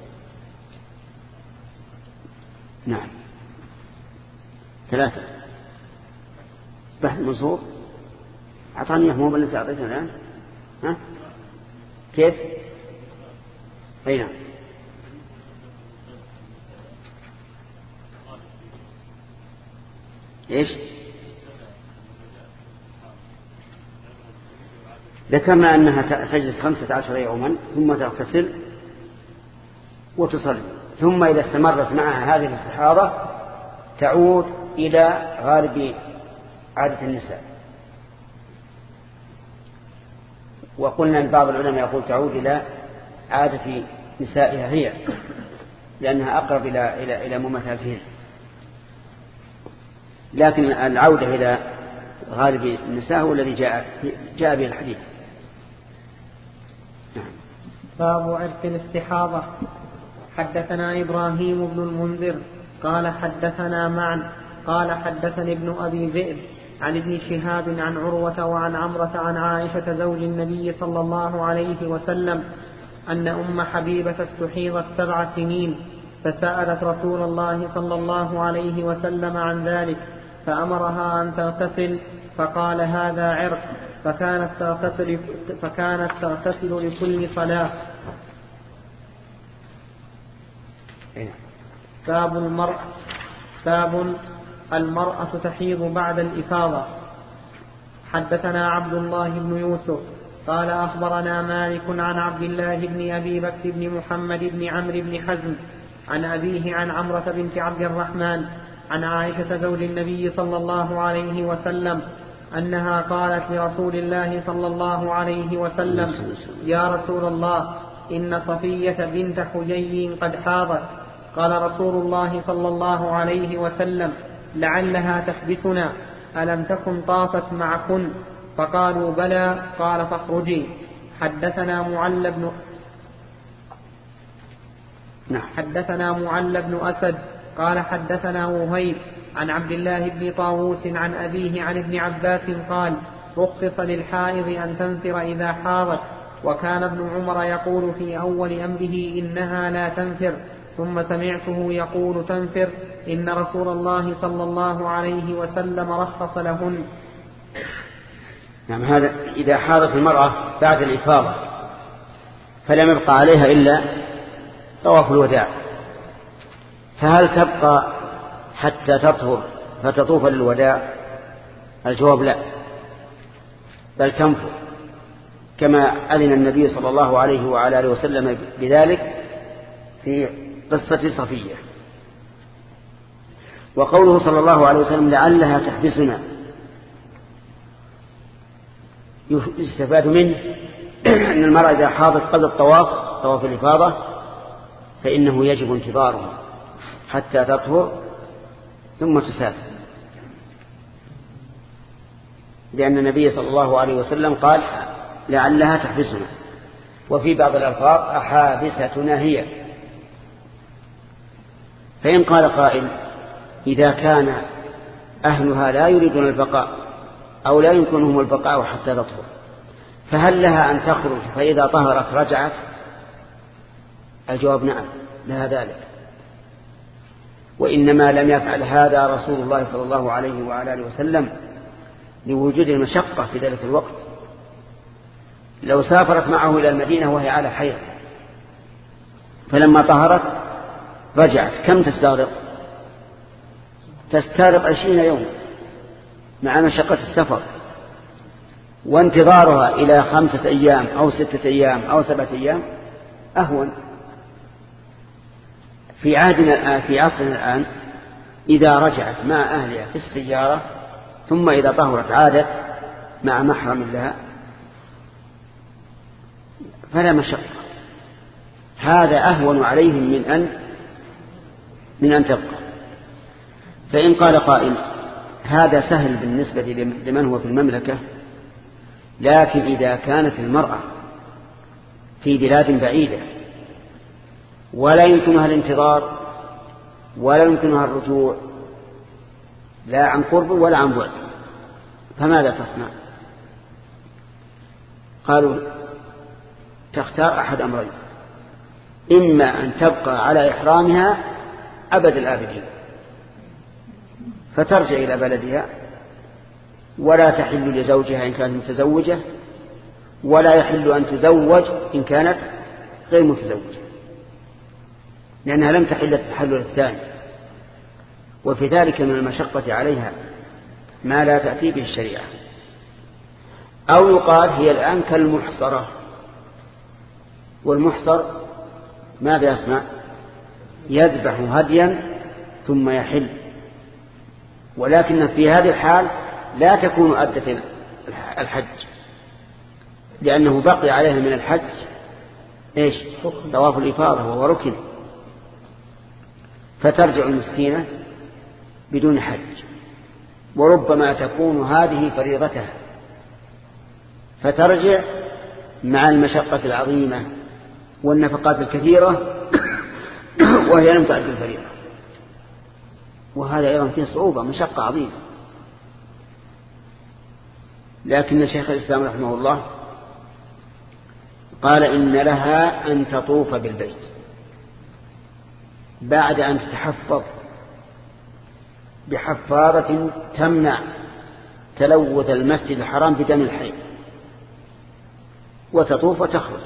Speaker 2: نعم. ثلاثة. بحث منصور أعطاني مو بالله تعطيتنا الآن. ها كيف؟ أي نعم. إيش؟ ذكرنا أنها تجلس خمسة عشر يوما ثم تغتسل وتصلي، ثم إذا استمرت معها هذه الاستحاضة تعود إلى غالب عادة النساء. وقلنا أن بعض العلماء يقول تعود إلى عادة نسائها هي، لأنها أقرب إلى إلى إلى مماثلتهن، لكن العودة إلى غالب النساء هو الذي جاء جاء به الحديث.
Speaker 1: باب عرق الاستحاضة. حدثنا إبراهيم بن المنذر قال حدثنا معا قال حدثني ابن أبي ذئب عن ابن شهاب عن عروة وعن عمرة عن عائشة زوج النبي صلى الله عليه وسلم أن أم حبيبة استحيضت سبع سنين، فسألت رسول الله صلى الله عليه وسلم عن ذلك فأمرها أن تغتسل، فقال هذا عرق، فكانت تغتسل, فكانت تغتسل لكل صلاة. باب المرأة باب المرأة تحيض بعد الإفاضة. حدثنا عبد الله بن يوسف قال أخبرنا مالك عن عبد الله بن أبي بكر بن محمد بن عمرو بن حزم عن أبيه عن عمرة بنت عبد الرحمن عن عائشة زوج النبي صلى الله عليه وسلم أنها قالت لرسول الله صلى الله عليه وسلم يا رسول الله إن صفية بنت حيي قد حاضت. قال رسول الله صلى الله عليه وسلم لعلها تحبسنا، ألم تكن طافت معكن؟ فقالوا بلى. قال فاخرجي. حدثنا معل بن حدثنا معل بن أسد قال حدثنا وهيب عن عبد الله بن طاووس عن أبيه عن ابن عباس قال رخص للحائض أن تنفر إذا حاضت، وكان ابن عمر يقول في أول أمره إنها لا تنفر، ثم سمعته يقول تنفر، إن رسول الله صلى الله عليه وسلم رخص لهن.
Speaker 2: نعم. هذا إذا حاضت المرأة بعد الإفاضة فلم يبقى عليها إلا طواف الوداع، فهل تبقى حتى تطهر فتطوف للوداع؟ الجواب لا، بل تنفر كما أذن النبي صلى الله عليه وعلى آله وسلم بذلك في قصة صفية. وقوله صلى الله عليه وسلم لعلها تحبسنا يستفاد منه أن المرأة إذا حاضت قبل الطواف طواف الإفاضة فإنه يجب انتظاره حتى تطهر ثم تسافر، لأن النبي صلى الله عليه وسلم قال لعلها تحبسنا، وفي بعض الألفاظ أحابستنا هي. فإن قال قائل إذا كان أهلها لا يريدون البقاء أو لا يمكنهم البقاء حتى تطهر فهل لها أن تخرج فإذا طهرت رجعت؟ الجواب نعم لها ذلك، وإنما لم يفعل هذا رسول الله صلى الله عليه وعلى آله وسلم لوجود المشقة في ذلك الوقت. لو سافرت معه إلى المدينة وهي على حيض فلما طهرت رجعت كم تستغرق؟ تستغرق عشرين يوم مع مشقة السفر، وانتظارها إلى خمسة أيام أو ستة أيام أو سبعة أيام أهون. في عهدنا الآن في عصرنا الآن إذا رجعت مع أهلها في السيارة ثم إذا طهرت عادت مع محرم لها فلا مشقة، هذا أهون عليهم من أن من أن تبقى. فإن قال قائل هذا سهل بالنسبة لمن هو في المملكة، لكن إذا كانت المرأة في بلاد بعيدة ولا يمكنها الانتظار ولا يمكنها الرجوع لا عن قرب ولا عن بعد فماذا تصنع؟ قالوا تختار أحد أمرين، إما أن تبقى على إحرامها أبد الآبدين فترجع إلى بلدها ولا تحل لزوجها إن كانت متزوجة ولا يحل أن تزوج إن كانت غير متزوجة لأنها لم تحل التحلل الثاني، وفي ذلك من المشقة عليها ما لا تأتي به الشريعة. أو يقال هي الآن كالمحصرة، والمحصر ماذا يصنع؟ يذبح هديا ثم يحل، ولكن في هذه الحال لا تكون أدت الحج لأنه بقي عليها من الحج إيش؟ طواف الإفاضة وهو ركن، فترجع المسكينة بدون حج، وربما تكون هذه فريضتها فترجع مع المشقة العظيمة والنفقات الكثيرة وهي لم تعد الفريضة، وهذا أيضا فيه صعوبة مشقة عظيمة. لكن شيخ الإسلام رحمه الله قال إن لها أن تطوف بالبيت بعد أن تتحفظ بحفاظة تمنع تلوث المسجد الحرام بدم الحي، وتطوف وتخرج.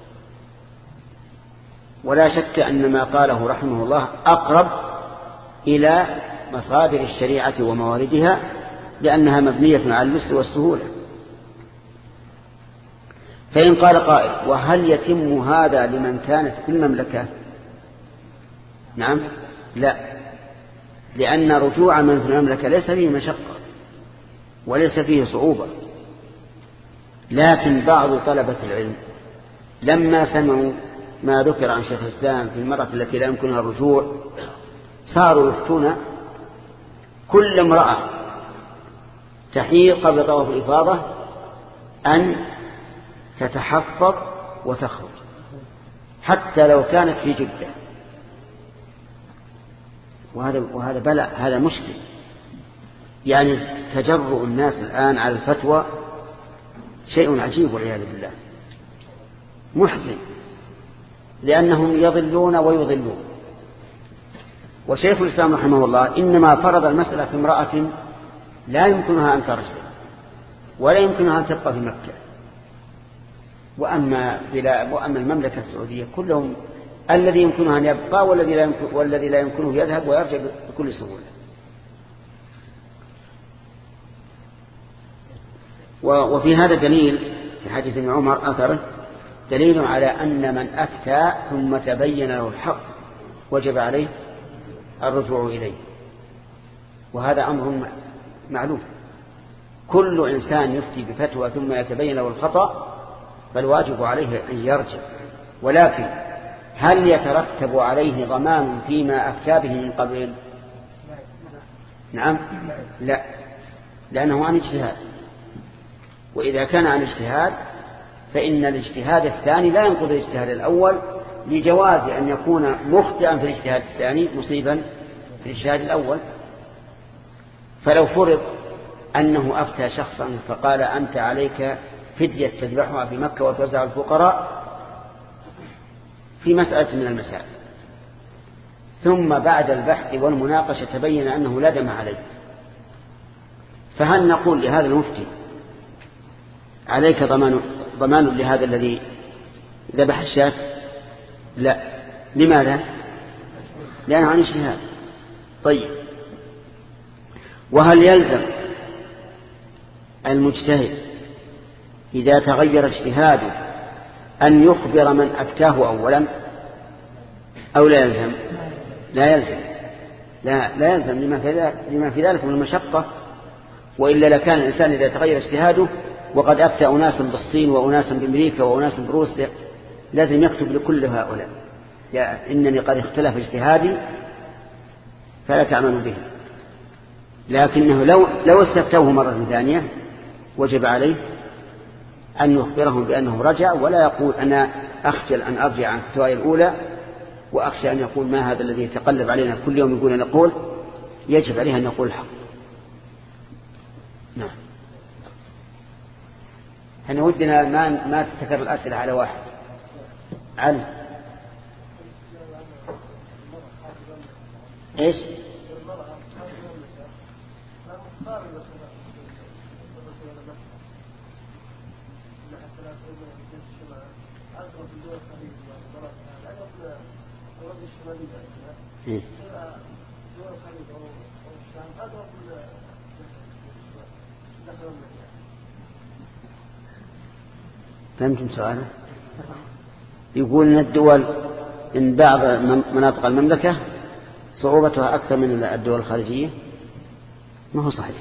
Speaker 2: ولا شك أن ما قاله رحمه الله أقرب إلى مصادر الشريعة ومواردها لأنها مبنية على اليسر والسهولة. فإن قال قائل وهل يتم هذا لمن كانت في المملكة؟ نعم لا، لأن رجوع من في المملكة ليس فيه مشقة وليس فيه صعوبة، لكن بعض طلبة العلم لما سمعوا ما ذكر عن شيخ الإسلام في المرأة التي لا يمكنها الرجوع صاروا يفتون كل امرأة تحيض قبل طواف الإفاضة أن تتحفظ وتخرج حتى لو كانت في جدة، وهذا وهذا بلاء، هذا مشكل. يعني تجرؤ الناس الآن على الفتوى شيء عجيب والعياذ بالله، محزن، لأنهم يضلون ويضلون. وشيخ الإسلام رحمه الله إنما فرض المسألة في امرأة لا يمكنها أن ترجع ولا يمكنها أن تبقى في مكة، وأما, وأما المملكة السعودية كلهم الذي يمكنها أن يبقى والذي لا, يمكن والذي لا يمكنه يذهب ويرجع بكل سهولة. وفي هذا دليل في حديث ابن عمر أثره دليل على أن من أفتى ثم تبين له الحق وجب عليه الرجوع إليه، وهذا أمر معلوم. كل إنسان يفتي بفتوى ثم يتبين له الخطأ فالواجب عليه أن يرجع، ولكن هل يترتب عليه ضمان فيما أفتى به من قبل؟ نعم لا، لأنه عن اجتهاد، وإذا كان عن اجتهاد فإن الاجتهاد الثاني لا ينقض الاجتهاد الأول لجواز أن يكون مخطئا في الاجتهاد الثاني مصيبا في الاجتهاد الأول. فلو فرض أنه أفتى شخصا فقال أنت عليك فدية تذبحها في مكة وتوزع الفقراء في مسألة من المسائل، ثم بعد البحث والمناقشة تبين أنه لا دم عليه، فهل نقول لهذا المفتي عليك ضمان, ضمان لهذا الذي ذبح الشاة؟ لا. لماذا؟ لأنه عن اجتهاد. طيب، وهل يلزم المجتهد إذا تغير اجتهاده أن يخبر من أفتاه أولا أو لا يلزم؟ لا يلزم، لا, لا يلزم لما في, لما في ذلك من المشقة، وإلا لكان الإنسان إذا تغير اجتهاده وقد أفتى أناسا بالصين وأناسا بأمريكا وأناسا بروسيا لازم يكتب لكل هؤلاء يا إنني قد اختلف اجتهادي فلا تعملوا به. لكنه لو, لو استفتوه مرة ثانية وجب عليه أن يخبرهم بأنه رجع، ولا يقول أنا أخجل أن أرجع عن فتواي الأولى وأخشى أن يقول ما هذا الذي يتقلب علينا كل يوم يقول نقول. يجب عليه أن يقول الحق. نعم. احنا ودنا ما ما تستكر الأسئلة على واحد. علي ايش؟ إيه؟ فهمتم سؤاله؟ يقول ان الدول ان بعض مناطق المملكة صعوبتها أكثر من الدول الخارجية. ما هو صحيح.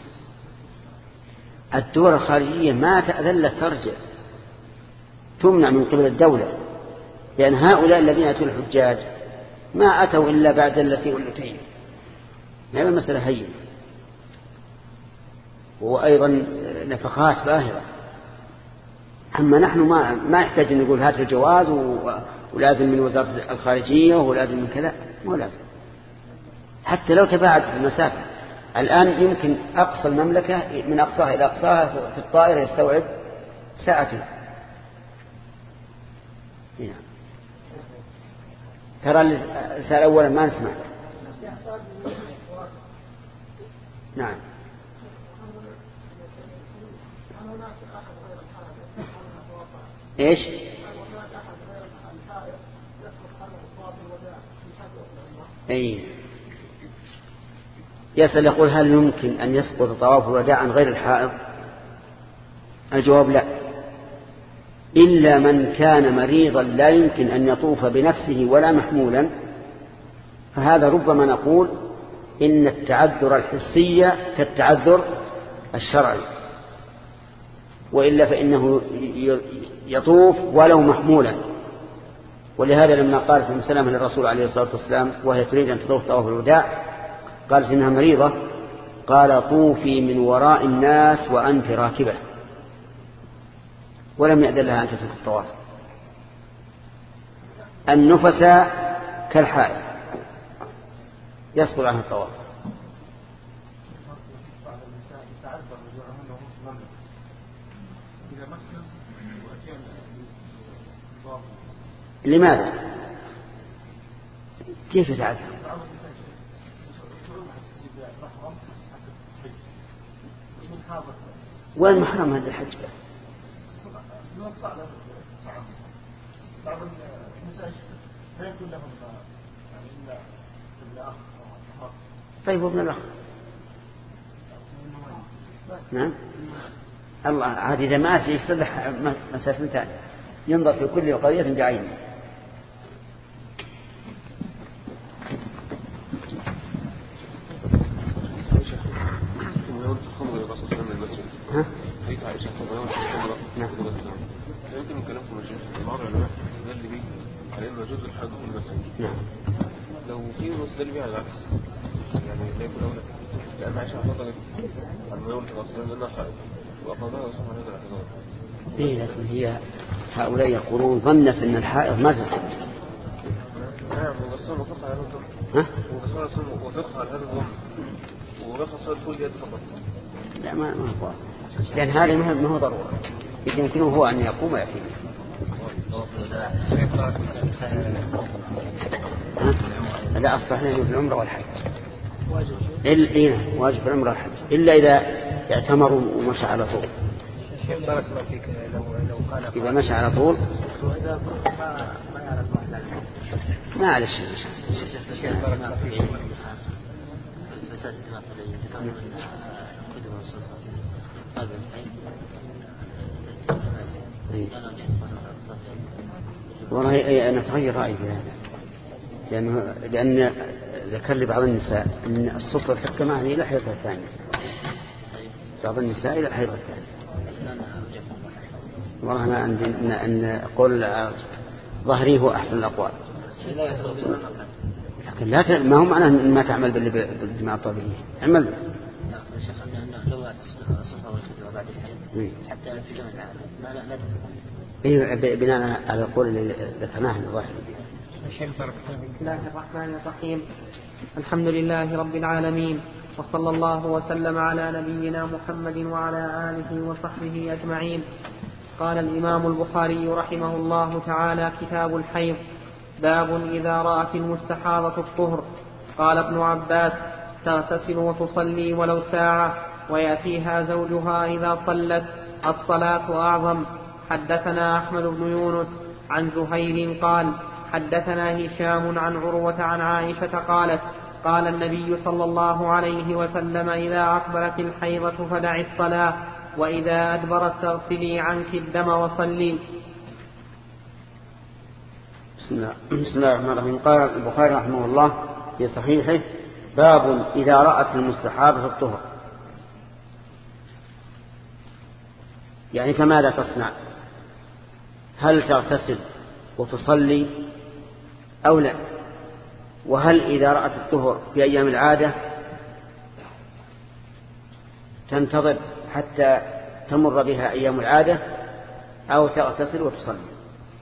Speaker 2: الدول الخارجية ما تأذن ترجع، تمنع من قبل الدولة، لأن هؤلاء الذين أتوا الحجاج ما أتوا إلا بعد التي والتين، هذا المسألة هي، وأيضا نفقات باهرة. أما نحن ما ما يحتاج أن نقول هذا الجواز ولازم من وزارة الخارجية ولازم من كذا، مو لازم. حتى لو تباعدت المسافة، الآن يمكن أقصى المملكة من أقصاها إلى أقصاها في الطائرة يستوعب ساعتين. هنا ترى الرسالة أولا ما نسمع. نعم. إيش؟ أي يسأل يقول هل يمكن أن يسقط طواف الوداع عن غير الحائض؟ الجواب لا، إلا من كان مريضا لا يمكن أن يطوف بنفسه ولا محمولا، فهذا ربما نقول إن التعذر الحسي كالتعذر الشرعي، وإلا فإنه يطوف ولو محمولا. ولهذا لما قالت أم سلمة للرسول عليه الصلاة والسلام وهي تريد أن تطوف طواف الوداع قالت إنها مريضة، قال طوفي من وراء الناس وأنت راكبة، ولم يأذن لها أن تترك الطواف. النفس كالحائض يسقط عنها الطواف. لماذا؟ كيف يتعذر؟ وين محرم هذا الحج؟ طيب ابن الأخ. نعم. الله عاد إذا ما يصلح مسافة ثانية ينظر في كل قضية بعينها. ها؟ حديث عائشة فضلوا الخمرة. نعم. يمكن نكلمكم الجنس بعض العلماء استدل به على أنه يجوز الحج في المسجد. نعم. لو في استدل به على العكس يعني لا يكون أولى، لأن عائشة فضلت عن ميول الرسول لأنها حائض وأقامها وسمع هذا الاعتذار، إيه لكن هي هؤلاء يقولون ظنت أن الحائض ما تسقط.
Speaker 4: نعم والرسول وفقها على هذا.
Speaker 2: ها؟
Speaker 4: والرسول وفقها على هذا ورخص الفول يد فقط.
Speaker 2: لا ما ما هو لأن هذا ما هو ضرورة يمكنه هو أن يقوم ويأتي. لا الصحيح في العمرة والحج إلا واجب في العمرة والحج إلا إذا اعتمروا ومشى على طول.
Speaker 3: بارك الله فيك. لو لو قال
Speaker 2: إذا مشى على طول
Speaker 3: وإذا ما ما يعرف واحد
Speaker 2: ما على شيء.
Speaker 3: شيخ بارك الله فيك.
Speaker 5: فساد الدماء الذي ذكرنا من كتب الرسول قبل
Speaker 2: والله أنا تغير رأيي في هذا لأنه لأن ذكر لي بعض النساء أن الصفر الحكة معه إلى الحيضة الثانية. بعض النساء إلى الحيضة الثانية. والله أنا عندي أن أن قول ظهري هو أحسن الأقوال. لكن لا ت... ما هو معناه أن ما تعمل بالجماعة الطبيعية. عمل.
Speaker 5: لو الصفة والكتب بعد الحيض حتى في زمن العالم ما لا لا
Speaker 2: إيه بناء على القول اللي ذكرناه من الظاهر.
Speaker 1: بسم الله الرحمن الرحيم. الحمد لله رب العالمين وصلى الله وسلم على نبينا محمد وعلى آله وصحبه أجمعين. قال الإمام البخاري رحمه الله تعالى: كتاب الحيض. باب إذا رأت المستحاضة الطهر. قال ابن عباس: تغتسل وتصلي ولو ساعة ويأتيها زوجها إذا صلت، الصلاة أعظم. حدثنا أحمد بن يونس عن زهير قال: حدثنا هشام عن عروة عن عائشة قالت: قال النبي صلى الله عليه وسلم: إذا أقبلت الحيضة فدعي الصلاة، وإذا أدبرت تغسلي عنك الدم وصلي.
Speaker 2: بسم الله بسم الله الرحمن الرحيم. قال البخاري رحمه الله في صحيحه: باب إذا رأت المستحاضة الطهر. يعني فماذا تصنع؟ هل تغتسل وتصلي أو لا؟ وهل إذا رأت الطهر في أيام العادة تنتظر حتى تمر بها أيام العادة أو تغتسل وتصلي؟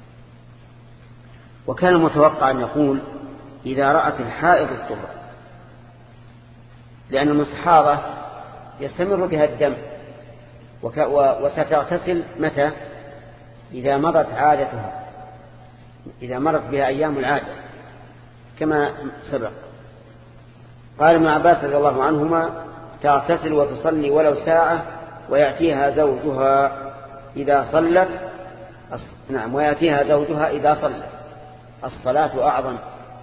Speaker 2: وكان المتوقع أن يقول إذا رأت الحائض الطهر، لأن المستحاضة يستمر بها الدم وستغتسل متى؟ إذا مضت عادتها، إذا مرت بها أيام العادة كما سبق. قال ابن عباس رضي الله عنهما: تغتسل وتصلي ولو ساعة ويأتيها زوجها إذا صلت. نعم، ويأتيها زوجها إذا صلت، الصلاة أعظم.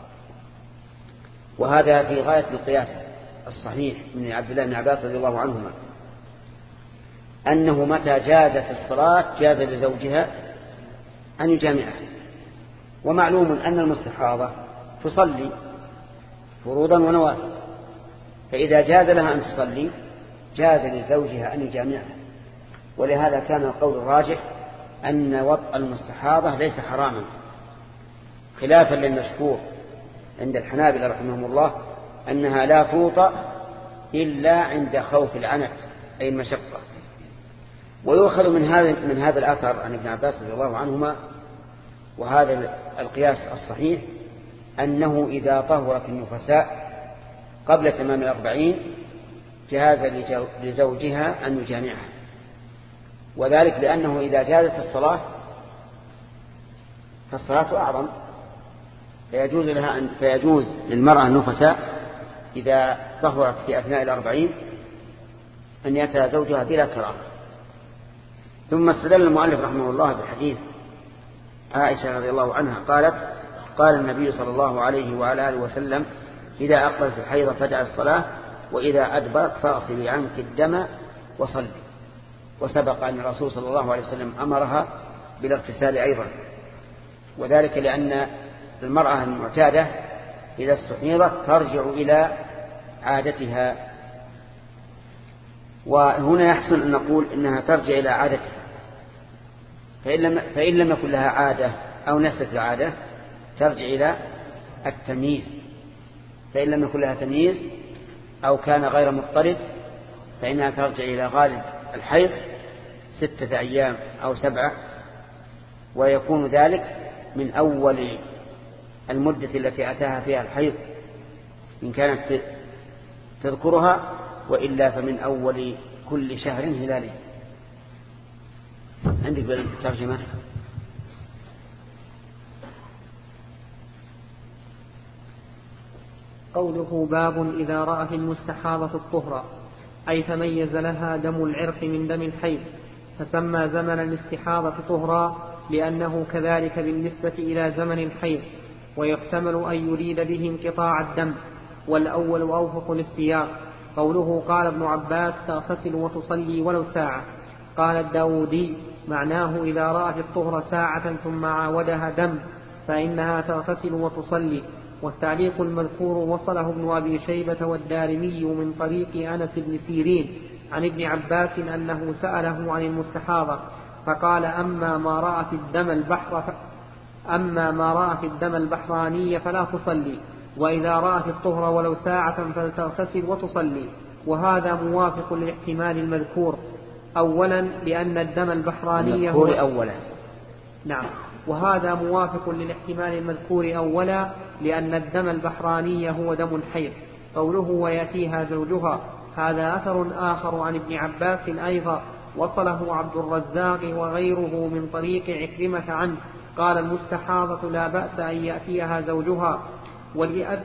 Speaker 2: وهذا في غاية القياس الصحيح من عبد الله بن عباس رضي الله عنهما، أنه متى جازت الصلاة جاز لزوجها أن يجامعها. ومعلوم أن المستحاضة تصلي فروضا ونوافل، فإذا جاز لها أن تصلي جاز لزوجها أن يجامعها. ولهذا كان القول الراجح أن وطء المستحاضة ليس حراما، خلافا للمشهور عند الحنابلة رحمهم الله أنها لا توطأ إلا عند خوف العنت أي المشقة. ويؤخذ من هذا من هذا الأثر عن ابن عباس رضي الله عنهما وهذا القياس الصحيح أنه إذا طهرت النفساء قبل تمام الأربعين جاز لزوجها أن يجامعها، وذلك لأنه إذا جازت الصلاة فالصلاة أعظم، فيجوز لها أن فيجوز للمرأة النفساء إذا طهرت في أثناء الأربعين أن يأتي زوجها بلا كراهة. ثم استدل المؤلف رحمه الله بحديث عائشة رضي الله عنها قالت: قال النبي صلى الله عليه وعلى آله وسلم: إذا أقبلت الحيض فدع الصلاة، وإذا أدبرت فاغسلي عنك الدم وصلي. وسبق أن الرسول صلى الله عليه وسلم أمرها بالاغتسال أيضا، وذلك لأن المرأة المعتادة إذا استحيضت ترجع إلى عادتها، وهنا يحسن أن نقول إنها ترجع إلى عادتها، فإن لم, فإن لم يكن لها عادة أو نست العادة ترجع إلى التمييز، فإن لم يكن لها تمييز أو كان غير مضطرد فإنها ترجع إلى غالب الحيض، ستة أيام أو سبعة، ويكون ذلك من أول المدة التي أتاها فيها الحيض إن كانت تذكرها، وإلا فمن أول كل شهر هلالي. عندك بالترجمة؟
Speaker 1: قوله باب إذا رأت المستحاضة الطهر، أي تميز لها دم العرق من دم الحيض، فسمى زمن الاستحاضة طهرا لأنه كذلك بالنسبة إلى زمن الحيض، ويحتمل أن يريد به انقطاع الدم، والأول أوفق للسياق. قوله قال ابن عباس تغتسل وتصلي ولو ساعة. قال الداودي معناه إذا رأت الطهر ساعة ثم عاودها دم فإنها تغتسل وتصلي. والتعليق المذكور وصله ابن أبي شيبة والدارمي من طريق أنس بن سيرين عن ابن عباس أنه سأله عن المستحاضة فقال أما ما رأت الدم البحر ف... أما ما رأت الدم البحراني فلا تصلي، وإذا رأت الطهر ولو ساعة فلتغتسل وتصلي. وهذا موافق للاحتمال المذكور أولا لأن الدم البحراني هو
Speaker 2: أولا.
Speaker 1: نعم، وهذا موافق للاحتمال المذكور أولا لأن الدم البحراني هو دم الحيض. قوله ويأتيها زوجها، هذا أثر آخر عن ابن عباس أيضا وصله عبد الرزاق وغيره من طريق عكرمة عنه قال المستحاضة لا بأس أن يأتيها زوجها. ولأب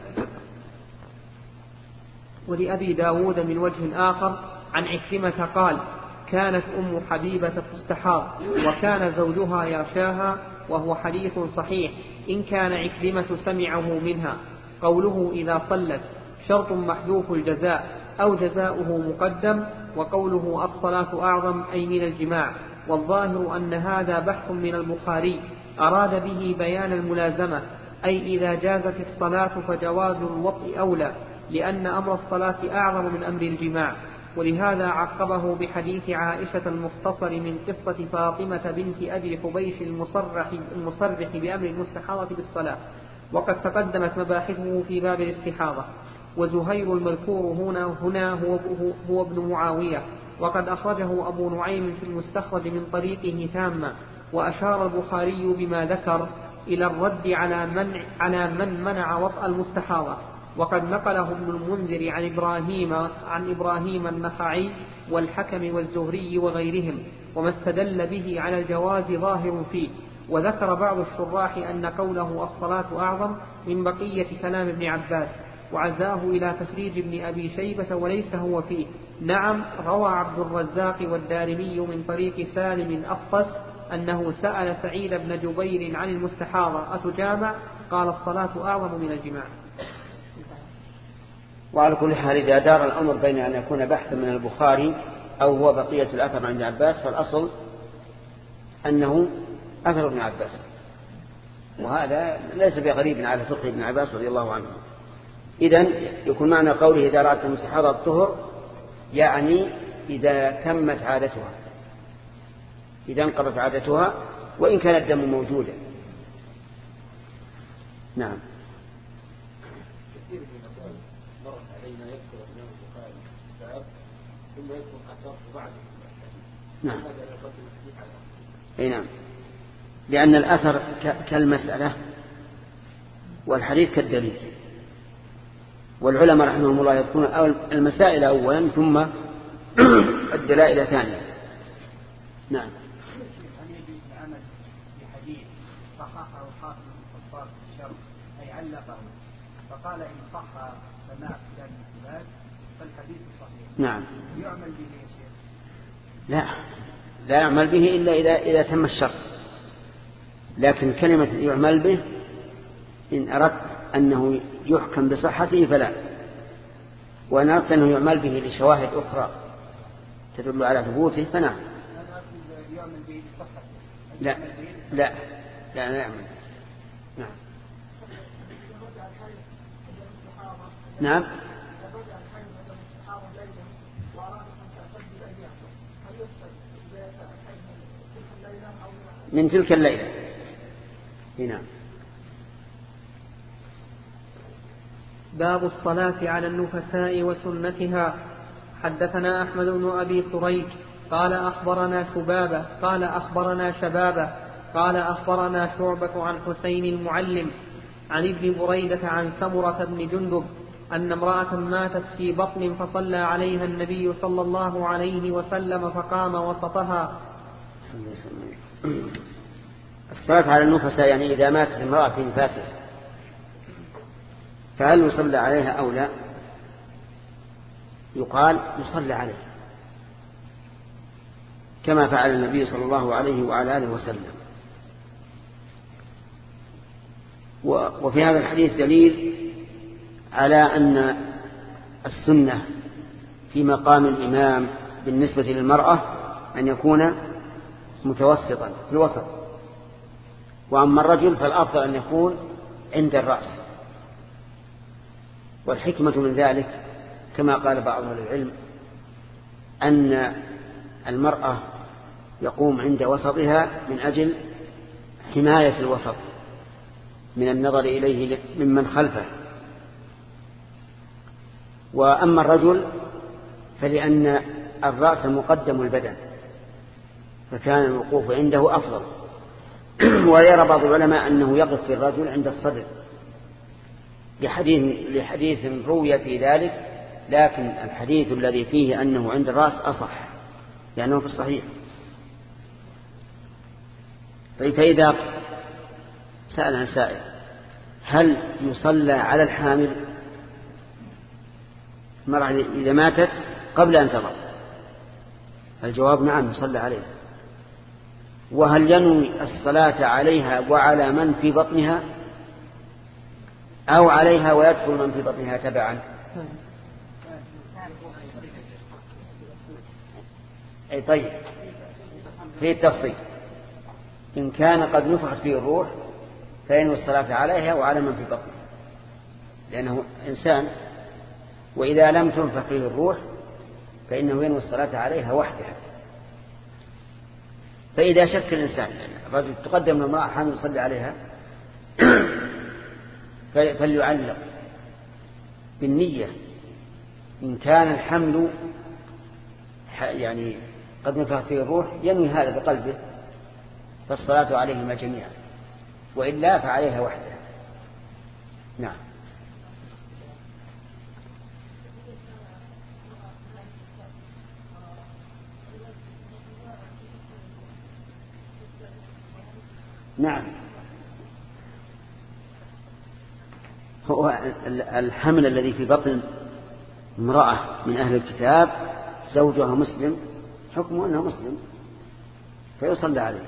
Speaker 1: ولأبي داود من وجه آخر عن عكرمة قال كانت أم حبيبة تستحاض وكان زوجها يغشاها، وهو حديث صحيح إن كان عكرمة سمعه منها. قوله إذا صلت شرط محذوف الجزاء أو جزاؤه مقدم، وقوله الصلاة أعظم أي من الجماع. والظاهر أن هذا بحث من البخاري أراد به بيان الملازمة، أي إذا جازت الصلاة فجواز الوطء أولى، لأن أمر الصلاة أعظم من أمر الجماع. ولهذا عقبه بحديث عائشة المختصر من قصة فاطمة بنت أبي حبيش المصرح, المصرح بأمر المستحاضة بالصلاة، وقد تقدمت مباحثه في باب الاستحاضة. وزهير المذكور هنا, هنا هو, هو ابن معاوية، وقد أخرجه أبو نعيم في المستخرج من طريقه تاما. وأشار البخاري بما ذكر إلى الرد على من, على من منع وطأ المستحاضة، وقد نقله ابن المنذر عن إبراهيم, عن إبراهيم النخعي والحكم والزهري وغيرهم، وما استدل به على الجواز ظاهر فيه. وذكر بعض الشراح أن قوله الصلاة أعظم من بقية كلام ابن عباس، وعزاه إلى تخريج ابن أبي شيبة وليس هو فيه. نعم، روى عبد الرزاق والدارمي من طريق سالم أفطس أنه سأل سعيد بن جبير عن المستحاضة أتجامع؟ قال الصلاة أعظم من الجماع.
Speaker 2: وعلى كل حال إذا دار الأمر بين أن يكون بحثا من البخاري أو هو بقية الأثر عند عباس، فالأصل أنه أثر ابن عباس، وهذا ليس بغريب على فقه ابن عباس رضي الله عنه. إذن يكون معنى قوله إذا رأت المستحاضة الطهر يعني إذا تمت عادتها، إذا انقضت عادتها وإن كان الدم موجودا. نعم. نعم. أي نعم، لأن الأثر كالمسألة والحديث كالدليل، والعلماء رحمهم الله يذكرون المسائل أولا ثم الدلائل ثانيا. نعم.
Speaker 3: فقال إن صح سماع فلان فلان فالحديث صحيح.
Speaker 2: نعم.
Speaker 3: يعمل به يا شيخ؟
Speaker 2: لا، لا يعمل به إلا إذا إذا تم الشرط. لكن كلمة يعمل به إن أردت أنه يحكم بصحته فلا، وإن أردت أنه يعمل به لشواهد أخرى تدل على ثبوته فنعم.
Speaker 3: يعمل به بصحته.
Speaker 2: لا لا لا لا يعمل. نعم. نعم. من تلك الليلة. نعم.
Speaker 1: باب الصلاة على النفساء وسنتها. حدثنا أحمد بن أبي سريج قال أخبرنا شبابة قال أخبرنا شبابة قال أخبرنا شعبة عن حسين المعلم عن ابن بريدة عن سمرة بن جندب أن امرأة ماتت في بطن فصلى عليها النبي صلى الله عليه وسلم فقام وسطها.
Speaker 2: الصلاة على النفساء يعني إذا ماتت امرأة في نفاسه فهل يصلى عليها أو لا؟ يقال يصلى عليها كما فعل النبي صلى الله عليه وعلى آله وسلم. وفي هذا الحديث دليل على أن السنة في مقام الإمام بالنسبة للمرأة أن يكون متوسطا في الوسط، وأما الرجل فالأفضل أن يكون عند الرأس. والحكمة من ذلك كما قال بعض أهل العلم أن المرأة يقوم عند وسطها من أجل حماية الوسط من النظر إليه ممن خلفه، وأما الرجل فلأن الرأس مقدم البدن فكان الوقوف عنده أفضل. ويرى بعض العلماء أنه يقف في الرجل عند الصدر لحديث, لحديث روي في ذلك، لكن الحديث الذي فيه أنه عند الرأس أصح لأنه في الصحيح. طيب فإذا سأل عن سائل هل يصلى على الحامل المرأة إذا ماتت قبل أن تضع؟ الجواب نعم يصلى عليها. وهل ينوي الصلاة عليها وعلى من في بطنها أو عليها ويدخل من في بطنها تبعا؟ أي طيب في التفصيل إن كان قد نفخت فيه الروح فينوي الصلاة عليها وعلى من في بطنها لأنه إنسان، وإذا لم تنفخ فيه الروح فإنه ينوي الصلاة عليها وحدها. فإذا شك الإنسان الرجل تقدم المرأة حامل يصلي عليها فليعلق بالنية إن كان الحمل يعني قد نفخ فيه الروح ينوي هذا بقلبه فالصلاة عليهما جميعا، وإلا فعليها وحدها. نعم. نعم هو الحمل الذي في بطن امرأة من أهل الكتاب زوجها مسلم حكمه أنه مسلم فيصلى عليه.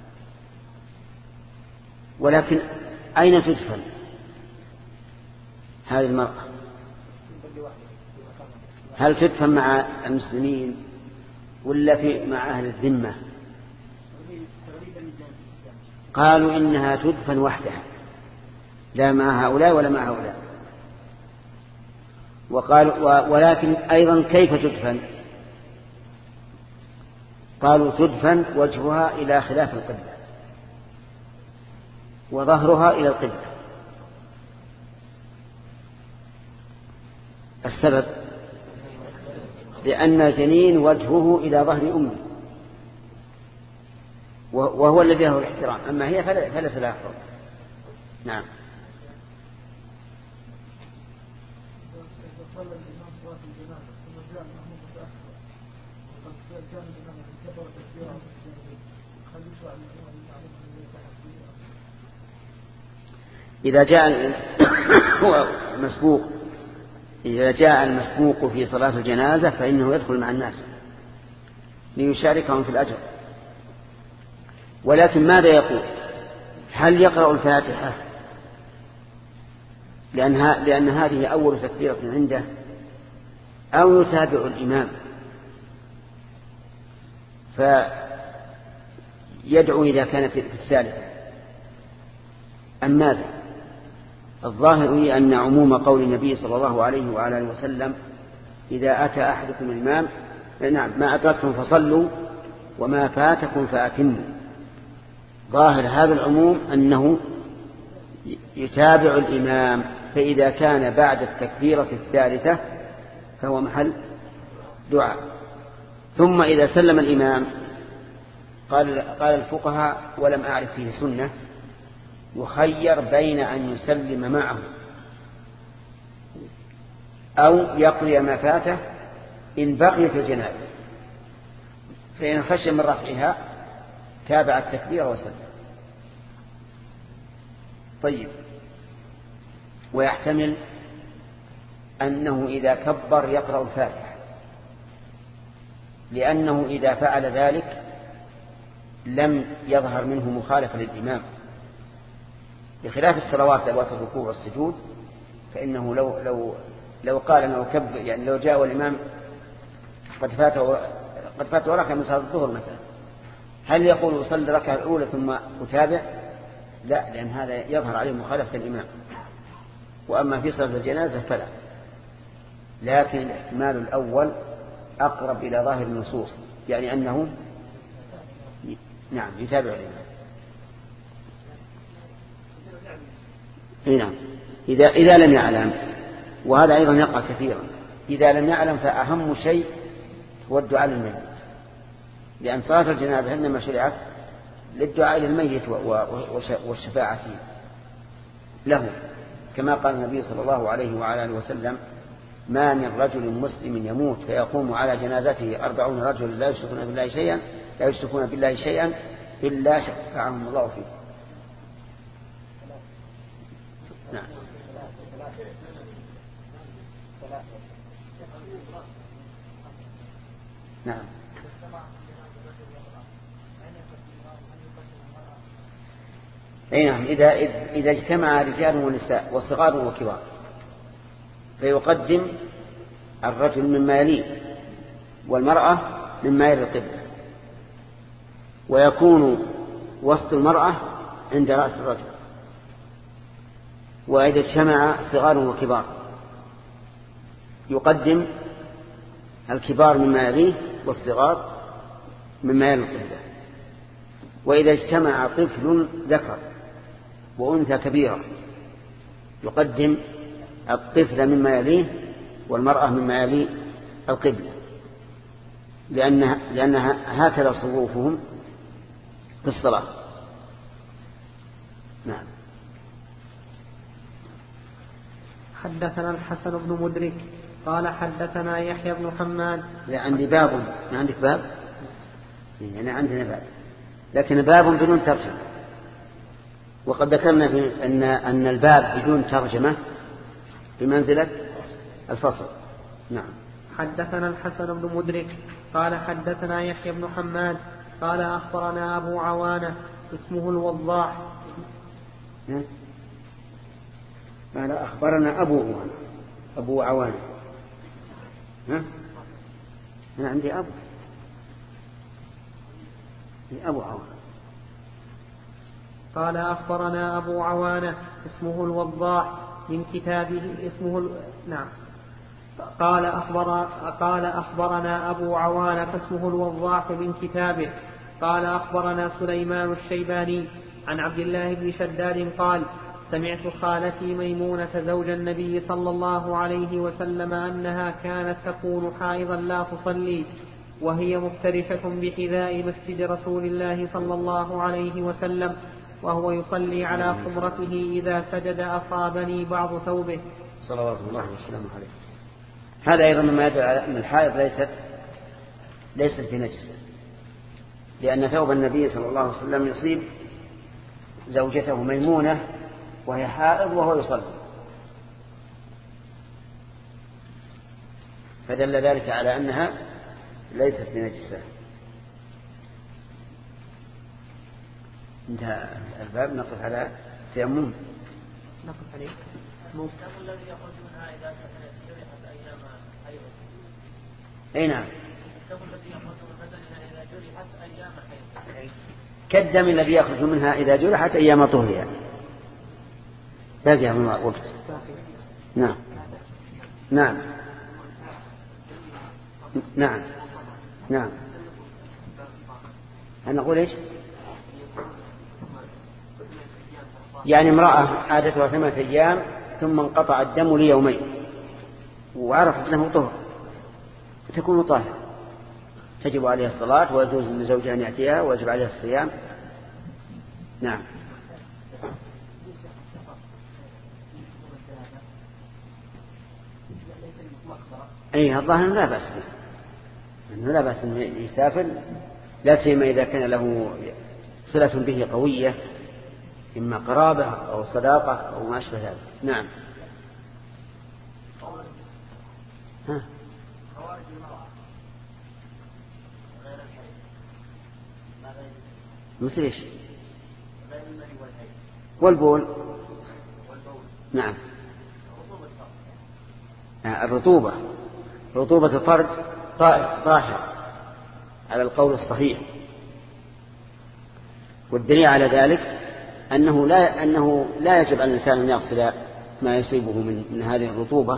Speaker 2: ولكن أين تدفن هذه المرأة؟ هل تدفن مع المسلمين ولا في مع أهل الذمة؟ قالوا إنها تدفن وحدها لا مع هؤلاء ولا مع هؤلاء. وقالوا ولكن أيضا كيف تدفن؟ قالوا تدفن وجهها إلى خلاف القبلة وظهرها إلى القبلة. السبب لأن الجنين وجهه إلى ظهر أمه وهو الذي له الاحترام، أما هي فليس لها حرمة. نعم. إذا جاء هو مسبوق إذا جاء المسبوق في صلاة الجنازة فإنه يدخل مع الناس ليشاركهم في الأجر. ولكن ماذا يقول؟ هل يقرأ الفاتحة لأنها لأن هذه أول تكبيرة عنده أو يتابع الإمام فيدعو إذا كان في الثالثة أم ماذا؟ الظاهر هي أن عموم قول النبي صلى الله عليه وعلى آله وسلم إذا أتى أحدكم الإمام نعم ما أتركتم فصلوا وما فاتكم فأتموا. ظاهر هذا العموم أنه يتابع الإمام، فإذا كان بعد التكبيرة الثالثة فهو محل دعاء. ثم إذا سلم الإمام قال, قال الفقهاء ولم أعرف فيه سنة يخير بين أن يسلم معه أو يقضي ما فاته إن بقيت الجنازة، فإن خشي من رفعها تابع التكبير وسلم. طيب، ويحتمل أنه إذا كبر يقرأ الفاتحة، لأنه إذا فعل ذلك لم يظهر منه مخالفة للإمام، بخلاف الصلوات ذوات الركوع والسجود، فإنه لو لو لو قال أنه كبر، يعني لو جاء الإمام قد فاته قد فاته ركعة من صلاة الظهر مثلا، هل يقول أصلي الركعة الأولى ثم أتابع؟ لا، لأن هذا يظهر عليه مخالفة الإمام. وأما في صلاة الجنازة فلا، لكن الاحتمال الأول أقرب إلى ظاهر النصوص، يعني أنه نعم يتابع الإمام. نعم، إذا إذا لم يعلم، وهذا أيضا يقع كثيرا، إذا لم يعلم فأهم شيء هو الدعاء للميت، لأن صلاة الجنازة إنما شرعت للدعاء للميت والشفاعة له، كما قال النبي صلى الله عليه وعلى آله وسلم: ما من رجل مسلم يموت فيقوم على جنازته أربعون رجل لا يشركون بالله شيئا لا يشركون بالله شيئا إلا شفعهم الله فيه. نعم. نعم. أي نعم، إذا إذا اجتمع رجال ونساء وصغار وكبار فيقدم الرجل مما يليه والمرأة مما يلي القبلة، ويكون وسط المرأة عند رأس الرجل. وإذا اجتمع صغار وكبار يقدم الكبار مما يليه والصغار مما يلي القبلة. وإذا اجتمع طفل ذكر وأنثى كبيرة يقدم الطفل مما يليه والمرأة مما يلي القبلة، لأنها, لأنها هكذا صفوفهم في الصلاة. نعم.
Speaker 1: حدثنا الحسن بن مدرك قال حدثنا يحيى بن حماد.
Speaker 2: لا، عندي باب. عندك باب؟ يعني عندنا باب، لكن باب بدون ترجمة، وقد ذكرنا أن أن الباب بدون ترجمة بمنزلة الفصل. نعم.
Speaker 1: حدثنا الحسن بن مدرك قال حدثنا يحيى بن حماد قال أخبرنا أبو عوانة اسمه الوضاح.
Speaker 2: قال أخبرنا أبو عوانة أبو عوانة ها؟ أنا عندي أبو أبو عوانة.
Speaker 1: قال أخبرنا أبو عوانة اسمه الوضاح من كتابه اسمه ال... نعم. قال أخبر قال أخبرنا أبو عوانة فاسمه الوضاح من كتابه. قال أخبرنا سليمان الشيباني عن عبد الله بن شداد قال سمعت خالتي ميمونة زوج النبي صلى الله عليه وسلم أنها كانت تكون حائضا لا تصلي وهي مفترشة بحذاء مسجد رسول الله صلى الله عليه وسلم وهو يصلي على خمرته إذا سجد أصابني بعض ثوبه
Speaker 2: صلوات الله وسلامه عليه. هذا أيضا مما يدل على أن الحائض ليست ليست بنجس، لأن ثوب النبي صلى الله عليه وسلم يصيب زوجته ميمونة وهي حائض وهو يصلي، فدل ذلك على أنها ليست بنجسة. انتهى الباب. نقف على تيمم.
Speaker 1: نقف عليه.
Speaker 5: الذي يخرج منها إذا جرحت أيام حيض.
Speaker 2: أي نعم.
Speaker 5: الذي يخرج منها إذا جرحت أيام حيض.
Speaker 2: كالدم الذي يخرج منها إذا جرحت أيام طهرها. باقي من وقت. نعم. نعم. نعم. نعم. أنا أقول إيش؟ يعني امرأة عادتها ثمانية أيام ثم انقطع الدم ليومين وعرفت أنه طهر تكون طاهرة تجب عليها الصلاة ويجوز لزوجها أن يأتيها ويجب عليها الصيام. نعم. أي الظاهر لا بأس به، أنه لا بأس أن يسافر، لا سيما إذا كان له صلة به قوية، إما قرابة أو صداقة أو ما أشبه ذلك. نعم. ها. مثل إيش؟ والبول. نعم. الرطوبة، رطوبة الفرج طاهر على القول الصحيح، والدليل على ذلك أنه لا أنه لا يجب على الإنسان أن يغسل ما يصيبه من, من هذه الرطوبة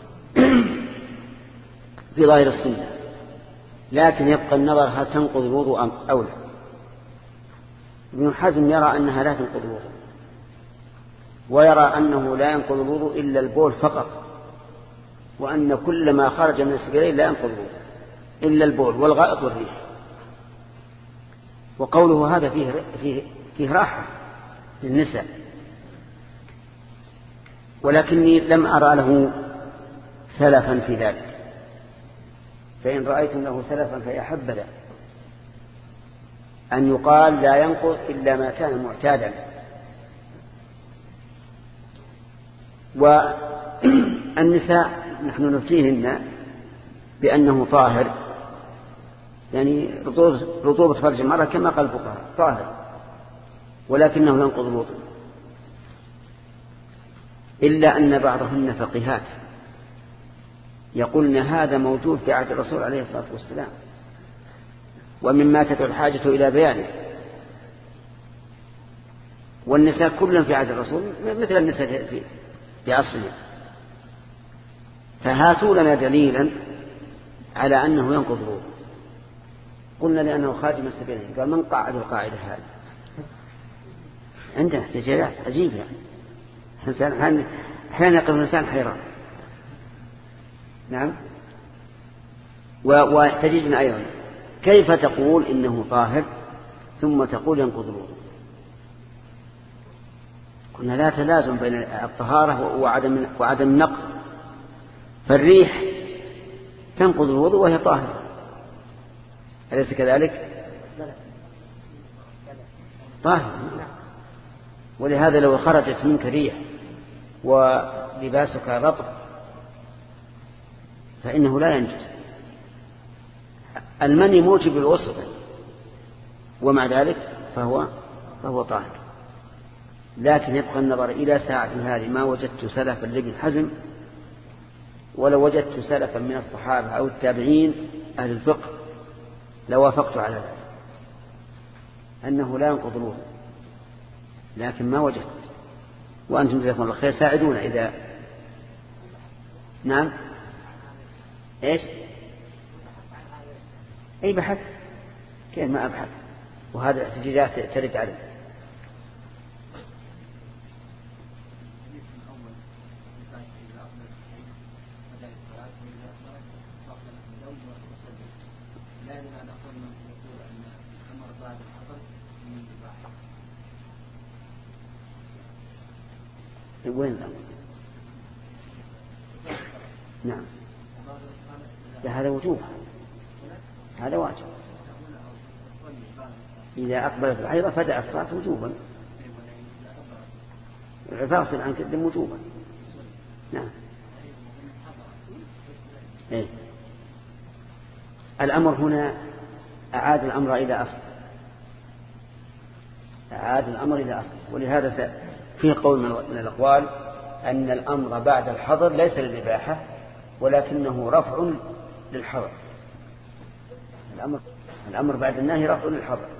Speaker 2: في ظاهر السنة، لكن يبقى النظر هل تنقض الوضوء أم أو لا. ابن حزم يرى أنها لا تنقض الوضوء، ويرى أنه لا ينقض الوضوء إلا البول فقط، وأن كل ما خرج من السبيلين لا ينقض الوضوء إلا البول والغائط والريح. وقوله هذا فيه, فيه, فيه راحة للنساء، ولكني لم أرى له سلفا في ذلك، فإن رأيتم له سلفا فيا حبذا أن يقال لا ينقض إلا ما كان معتادا. والنساء نحن نفتيهن بأنه طاهر، يعني رطوبة فرج المرأة كما قال الفقهاء طاهر، ولكنه ينقض الوضوء، إلا أن بعضهن فقيهات يقولن هذا موجود في عهد الرسول عليه الصلاة والسلام، ومما تدعو الحاجة إلى بيانه. والنساء كلهم في عهد الرسول مثل النساء في في عصرنا، فهاتوا لنا دليلا على أنه ينقض الوضوء. قلنا لأنه خارج من السبيلين. قال من قاعد القاعدة هذه؟ عندنا استجابات عجيبة، أحيانا يقف الإنسان حيران. نعم. وتجدنا أيضا كيف تقول إنه طاهر ثم تقول ينقض الوضوء؟ قلنا لا تلازم بين الطهارة وعدم وعدم النقض، فالريح تنقض الوضوء وهي طاهرة، أليس كذلك؟ طاهر. ولهذا لو خرجت منك ريح ولباسك رطب فإنه لا ينجس. المني موجب الوسط، ومع ذلك فهو فهو طاهر. لكن يبقى النظر إلى ساعة هذه ما وجدت سلفا لابن حزم، ولو وجدت سلفا من الصحابة أو التابعين أهل الفقه لوافقت على ذلك أنه لا ينقض الوضوء، لكن ما وجدت. وأنتم جزاكم الله خير ساعدونا إذا. نعم. إيش؟ أي بحث؟ كيف ما أبحث؟ وهذا الاحتجاجات ترد عليه. وين الأمر؟ نعم. هذا وجوب، هذا واجب. إذا أقبلت الحيضة فدأ الصلاة وجوبا، فاصل عن كدم وجوبا. نعم. إيه؟ الأمر هنا أعاد الأمر إلى أصل، أعاد الأمر إلى أصل. ولهذا فيه قول من الأقوال أن الأمر بعد الحظر ليس للإباحة ولكنه رفع للحظر. الأمر الأمر بعد النهي رفع للحظر.